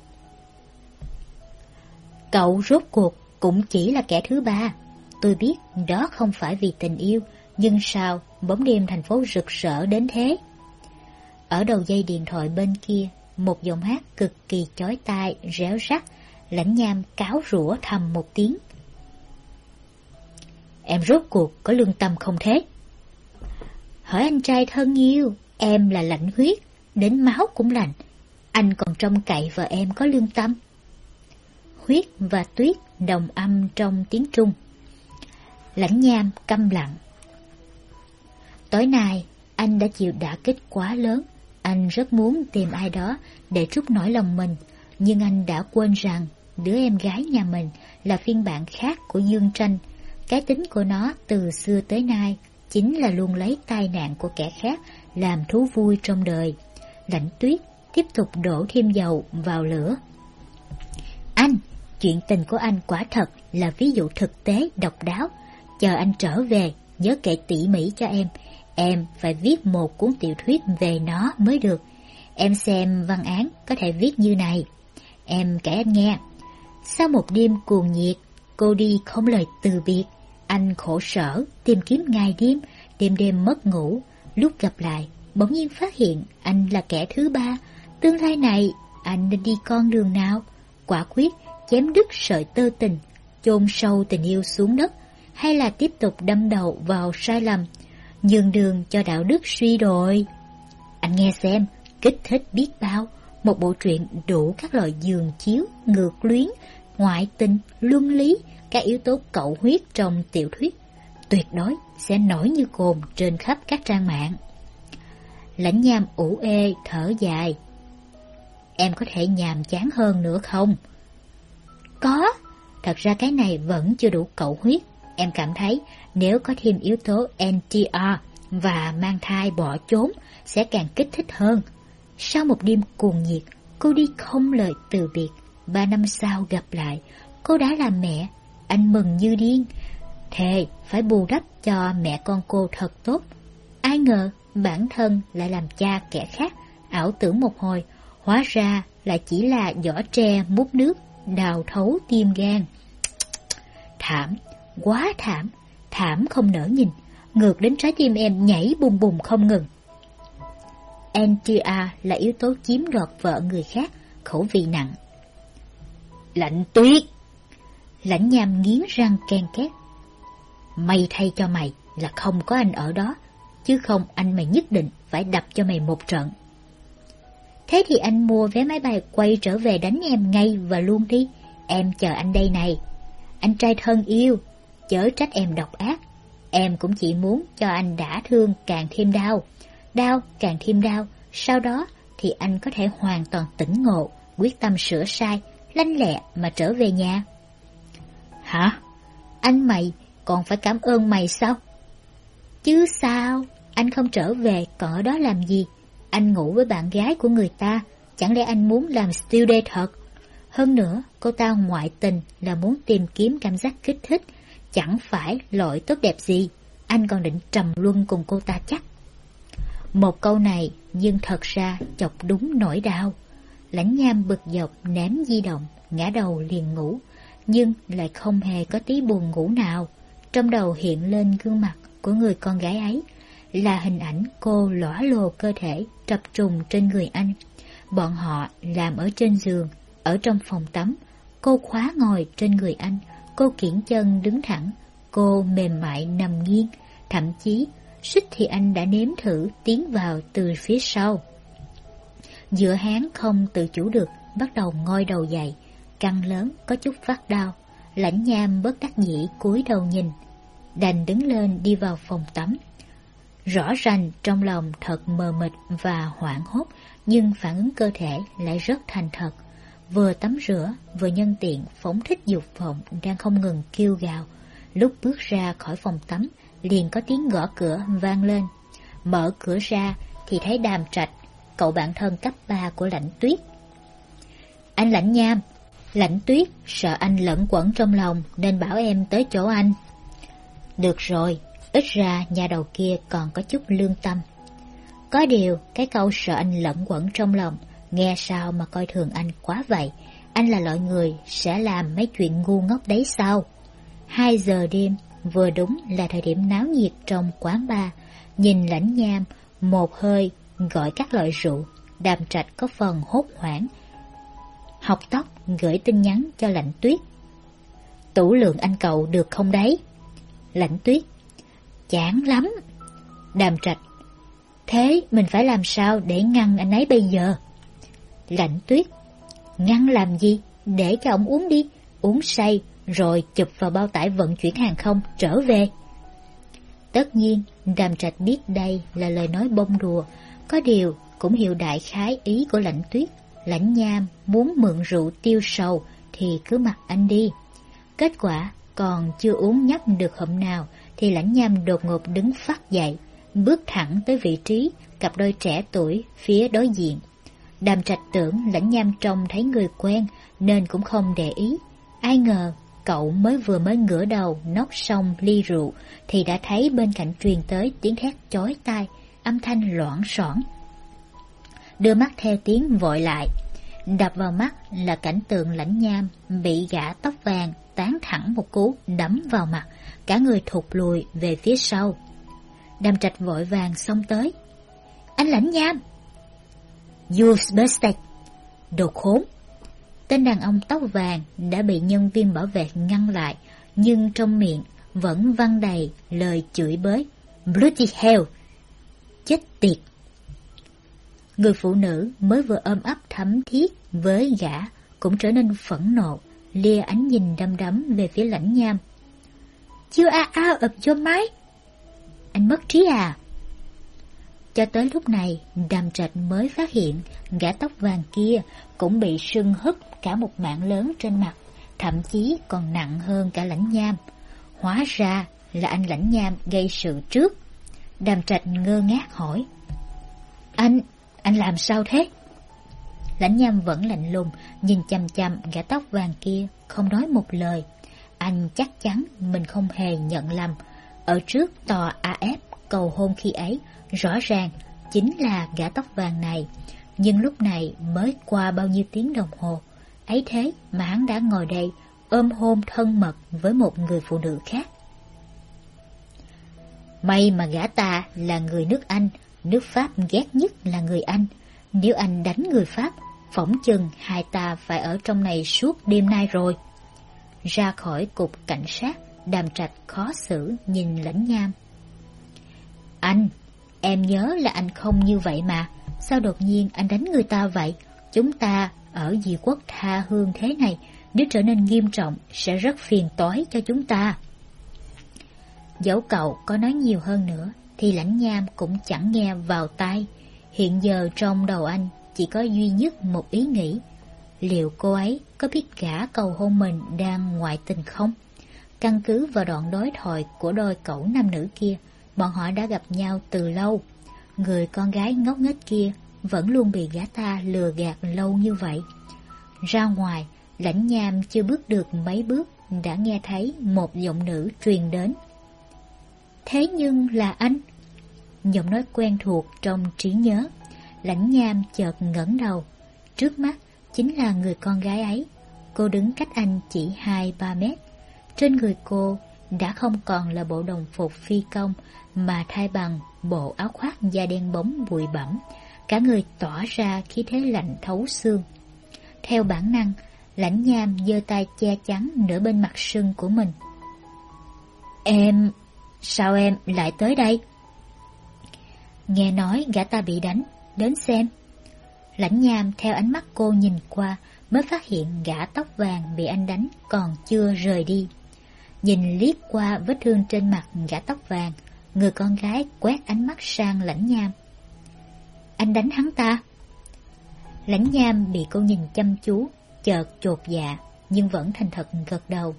Cậu rốt cuộc cũng chỉ là kẻ thứ ba. Tôi biết đó không phải vì tình yêu, nhưng sao bóng đêm thành phố rực rỡ đến thế? Ở đầu dây điện thoại bên kia, một giọng hát cực kỳ chói tai, réo rắt. Lãnh Nham cáo rủa thầm một tiếng. Em rốt cuộc có lương tâm không thế? Hỏi anh trai thân yêu, em là lạnh huyết, đến máu cũng lạnh. Anh còn trông cậy vợ em có lương tâm. Huyết và tuyết đồng âm trong tiếng Trung. Lãnh Nham câm lặng. Tối nay, anh đã chịu đả kích quá lớn. Anh rất muốn tìm ai đó để trút nỗi lòng mình, nhưng anh đã quên rằng đứa em gái nhà mình là phiên bản khác của Dương Tranh. Cái tính của nó từ xưa tới nay chính là luôn lấy tai nạn của kẻ khác làm thú vui trong đời. Lãnh Tuyết tiếp tục đổ thêm dầu vào lửa. Anh, chuyện tình của anh quả thật là ví dụ thực tế độc đáo. Chờ anh trở về, nhớ kể tỉ mỉ cho em. Em phải viết một cuốn tiểu thuyết về nó mới được. Em xem văn án có thể viết như này. Em kể anh nghe. Sau một đêm cuồng nhiệt, cô đi không lời từ biệt. Anh khổ sở, tìm kiếm ngày đêm, đêm đêm mất ngủ. Lúc gặp lại, bỗng nhiên phát hiện anh là kẻ thứ ba. Tương lai này, anh nên đi con đường nào? Quả quyết, chém đứt sợi tơ tình, chôn sâu tình yêu xuống đất, hay là tiếp tục đâm đầu vào sai lầm, nhường đường cho đạo đức suy đồi? Anh nghe xem, kích thích biết bao. Một bộ truyện đủ các loại giường chiếu, ngược luyến, ngoại tình, luân lý, các yếu tố cậu huyết trong tiểu thuyết, tuyệt đối sẽ nổi như cồn trên khắp các trang mạng. Lãnh Nham ủ ê thở dài. Em có thể nhàm chán hơn nữa không? Có, thật ra cái này vẫn chưa đủ cậu huyết. Em cảm thấy nếu có thêm yếu tố en tê rờ và mang thai bỏ trốn sẽ càng kích thích hơn. Sau một đêm cuồng nhiệt, cô đi không lời từ biệt. Ba năm sau gặp lại, cô đã là mẹ. Anh mừng như điên, thề phải bù đắp cho mẹ con cô thật tốt. Ai ngờ bản thân lại làm cha kẻ khác. Ảo tưởng một hồi, hóa ra lại chỉ là giỏ tre múc nước, đào thấu tim gan. Thảm, quá thảm, thảm không nỡ nhìn, ngược đến trái tim em nhảy bùng bùng không ngừng. en tê rờ là yếu tố chiếm đoạt vợ người khác, khẩu vị nặng. Lạnh Tuyết! Lãnh Nham nghiến răng ken két. May thay cho mày là không có anh ở đó, chứ không anh mày nhất định phải đập cho mày một trận. Thế thì anh mua vé máy bay quay trở về đánh em ngay và luôn đi. Em chờ anh đây này. Anh trai thân yêu, chớ trách em độc ác. Em cũng chỉ muốn cho anh đã thương càng thêm đau. Đau càng thêm đau. Sau đó thì anh có thể hoàn toàn tỉnh ngộ, quyết tâm sửa sai, lanh lẹ mà trở về nhà. Hả? Anh mày còn phải cảm ơn mày sao? Chứ sao? Anh không trở về còn ở đó làm gì? Anh ngủ với bạn gái của người ta, chẳng lẽ anh muốn làm still day thật? Hơn nữa, cô ta ngoại tình là muốn tìm kiếm cảm giác kích thích, chẳng phải lỗi tốt đẹp gì. Anh còn định trầm luân cùng cô ta chắc. Một câu này nhưng thật ra chọc đúng nỗi đau. Lãnh Nham bực dọc ném di động, ngã đầu liền ngủ, nhưng lại không hề có tí buồn ngủ nào. Trong đầu hiện lên gương mặt của người con gái ấy, là hình ảnh cô lõa lồ cơ thể tập trung trên người anh. Bọn họ làm ở trên giường, ở trong phòng tắm. Cô khóa ngồi trên người anh, cô kiễng chân đứng thẳng, cô mềm mại nằm nghiêng. Thậm chí suýt thì anh đã nếm thử tiến vào từ phía sau. Giữa háng không tự chủ được, bắt đầu ngoi đầu dậy, căng lớn có chút phát đau. Lãnh Nham bất đắc dĩ cúi đầu nhìn, đành đứng lên đi vào phòng tắm. Rõ ràng trong lòng thật mờ mịt và hoảng hốt, nhưng phản ứng cơ thể lại rất thành thật. Vừa tắm rửa, vừa nhân tiện phóng thích dục vọng đang không ngừng kêu gào. Lúc bước ra khỏi phòng tắm, liền có tiếng gõ cửa vang lên. Mở cửa ra thì thấy Đàm Trạch, cậu bạn thân cấp ba của Lãnh Tuyết. Anh Lãnh Nham, Lãnh Tuyết sợ anh lẫn quẩn trong lòng nên bảo em tới chỗ anh. Được rồi, ít ra nhà đầu kia còn có chút lương tâm. Có điều, cái câu sợ anh lẫn quẩn trong lòng, nghe sao mà coi thường anh quá vậy. Anh là loại người sẽ làm mấy chuyện ngu ngốc đấy sao? Hai giờ đêm, vừa đúng là thời điểm náo nhiệt trong quán bar. Nhìn Lãnh Nham một hơi gọi các loại rượu, Đàm Trạch có phần hốt hoảng. Học tóc gửi tin nhắn cho Lãnh Tuyết. Tủ lượng anh cậu được không đấy? Lãnh Tuyết: chán lắm. Đàm Trạch: thế mình phải làm sao để ngăn anh ấy bây giờ? Lãnh Tuyết: ngăn làm gì? Để cho ông uống đi, uống say rồi chụp vào bao tải vận chuyển hàng không trở về. Tất nhiên Đàm Trạch biết đây là lời nói bông đùa, có điều cũng hiểu đại khái ý của Lãnh Tuyết. Lãnh Nham muốn mượn rượu tiêu sầu thì cứ mặc anh đi. Kết quả còn chưa uống nhấp được hụm nào thì Lãnh Nham đột ngột đứng phắt dậy, bước thẳng tới vị trí cặp đôi trẻ tuổi phía đối diện. Đàm Trạch tưởng Lãnh Nham trông thấy người quen nên cũng không để ý. Ai ngờ cậu mới vừa mới ngửa đầu nốc xong ly rượu thì đã thấy bên cạnh truyền tới tiếng thét chói tai, âm thanh loảng xoảng. Đưa mắt theo tiếng vội lại, đập vào mắt là cảnh tượng Lãnh Nham bị gã tóc vàng tán thẳng một cú đấm vào mặt, cả người thụt lùi về phía sau. Đàm Trạch vội vàng xông tới. Anh Lãnh Nham! You bastard! Đồ khốn! Tên đàn ông tóc vàng đã bị nhân viên bảo vệ ngăn lại, nhưng trong miệng vẫn văng đầy lời chửi bới. Bloody hell! Chết tiệt! Người phụ nữ mới vừa ôm ấp thắm thiết với gã cũng trở nên phẫn nộ, lia ánh nhìn đăm đắm về phía Lãnh Nham. You are out of your mind! Anh mất trí à? Cho tới lúc này, Đàm Trạch mới phát hiện gã tóc vàng kia cũng bị sưng húp cả một mảng lớn trên mặt, thậm chí còn nặng hơn cả Lãnh Nham. Hóa ra là anh Lãnh Nham gây sự trước. Đàm Trạch ngơ ngác hỏi. Anh, anh làm sao thế? Lãnh Nham vẫn lạnh lùng, nhìn chằm chằm gã tóc vàng kia, không nói một lời. Anh chắc chắn mình không hề nhận lầm. Ở trước tòa a ép cầu hôn khi ấy, rõ ràng chính là gã tóc vàng này. Nhưng lúc này mới qua bao nhiêu tiếng đồng hồ, ấy thế mà hắn đã ngồi đây ôm hôn thân mật với một người phụ nữ khác. May mà gã ta là người nước Anh, nước Pháp ghét nhất là người Anh. Nếu anh đánh người Pháp, phỏng chừng hai ta phải ở trong này suốt đêm nay rồi. Ra khỏi cục cảnh sát, Đàm Trạch khó xử nhìn Lãnh Nham. Anh, em nhớ là anh không như vậy mà, sao đột nhiên anh đánh người ta vậy? Chúng ta ở dị quốc tha hương thế này, nếu trở nên nghiêm trọng sẽ rất phiền toái cho chúng ta. Dẫu cậu có nói nhiều hơn nữa thì Lãnh Nham cũng chẳng nghe vào tai. Hiện giờ trong đầu anh chỉ có duy nhất một ý nghĩ: liệu cô ấy có biết gã cầu hôn mình đang ngoại tình không? Căn cứ vào đoạn đối thoại của đôi cẩu nam nữ kia, bọn họ đã gặp nhau từ lâu. Người con gái ngốc nghếch kia vẫn luôn bị gã ta lừa gạt lâu như vậy. Ra ngoài, Lãnh Nham chưa bước được mấy bước đã nghe thấy một giọng nữ truyền đến. Thế nhưng là anh? Giọng nói quen thuộc trong trí nhớ. Lãnh Nham chợt ngẩng đầu. Trước mắt chính là người con gái ấy. Cô đứng cách anh chỉ hai ba mét. Trên người cô đã không còn là bộ đồng phục phi công, mà thay bằng bộ áo khoác da đen bóng bụi bặm, cả người tỏa ra khí thế lạnh thấu xương. Theo bản năng, Lãnh Nham giơ tay che chắn nửa bên mặt sưng của mình. Em... sao em lại tới đây? Nghe nói gã ta bị đánh, đến xem. Lãnh Nham theo ánh mắt cô nhìn qua, mới phát hiện gã tóc vàng bị anh đánh còn chưa rời đi. Nhìn liếc qua vết thương trên mặt gã tóc vàng, người con gái quét ánh mắt sang Lãnh Nham. Anh đánh hắn ta? Lãnh Nham bị cô nhìn chăm chú, chợt chột dạ, nhưng vẫn thành thật gật đầu.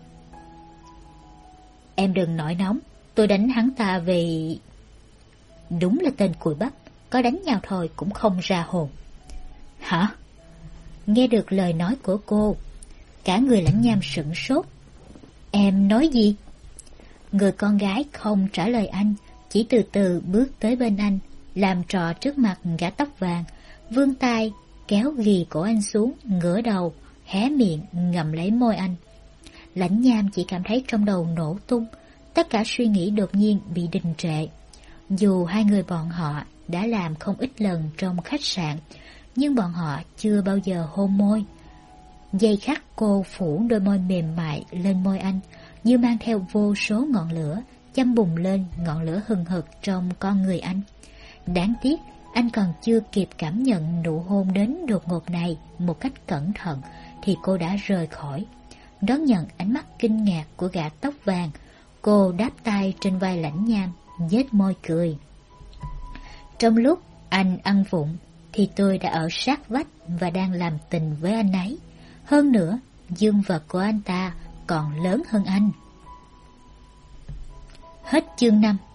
Em đừng nổi nóng, tôi đánh hắn ta vì... Đúng là tên cùi bắp, có đánh nhau thôi cũng không ra hồn. Hả? Nghe được lời nói của cô, cả người Lãnh Nham sửng sốt. Em nói gì? Người con gái không trả lời anh, chỉ từ từ bước tới bên anh, làm trò trước mặt gã tóc vàng, vươn tay kéo ghì cổ anh xuống, ngửa đầu, hé miệng ngậm lấy môi anh. Lãnh Nham chỉ cảm thấy trong đầu nổ tung, tất cả suy nghĩ đột nhiên bị đình trệ. Dù hai người bọn họ đã làm không ít lần trong khách sạn, nhưng bọn họ chưa bao giờ hôn môi. Giây khắc cô phủ đôi môi mềm mại lên môi anh, như mang theo vô số ngọn lửa, châm bùng lên ngọn lửa hừng hực trong con người anh. Đáng tiếc, anh còn chưa kịp cảm nhận nụ hôn đến đột ngột này một cách cẩn thận, thì cô đã rời khỏi. Đón nhận ánh mắt kinh ngạc của gã tóc vàng, cô đáp tay trên vai Lãnh Nham, nhếch môi cười. Trong lúc anh ăn vụng, thì tôi đã ở sát vách và đang làm tình với anh ấy. Hơn nữa, dương vật của anh ta còn lớn hơn anh. Hết chương năm.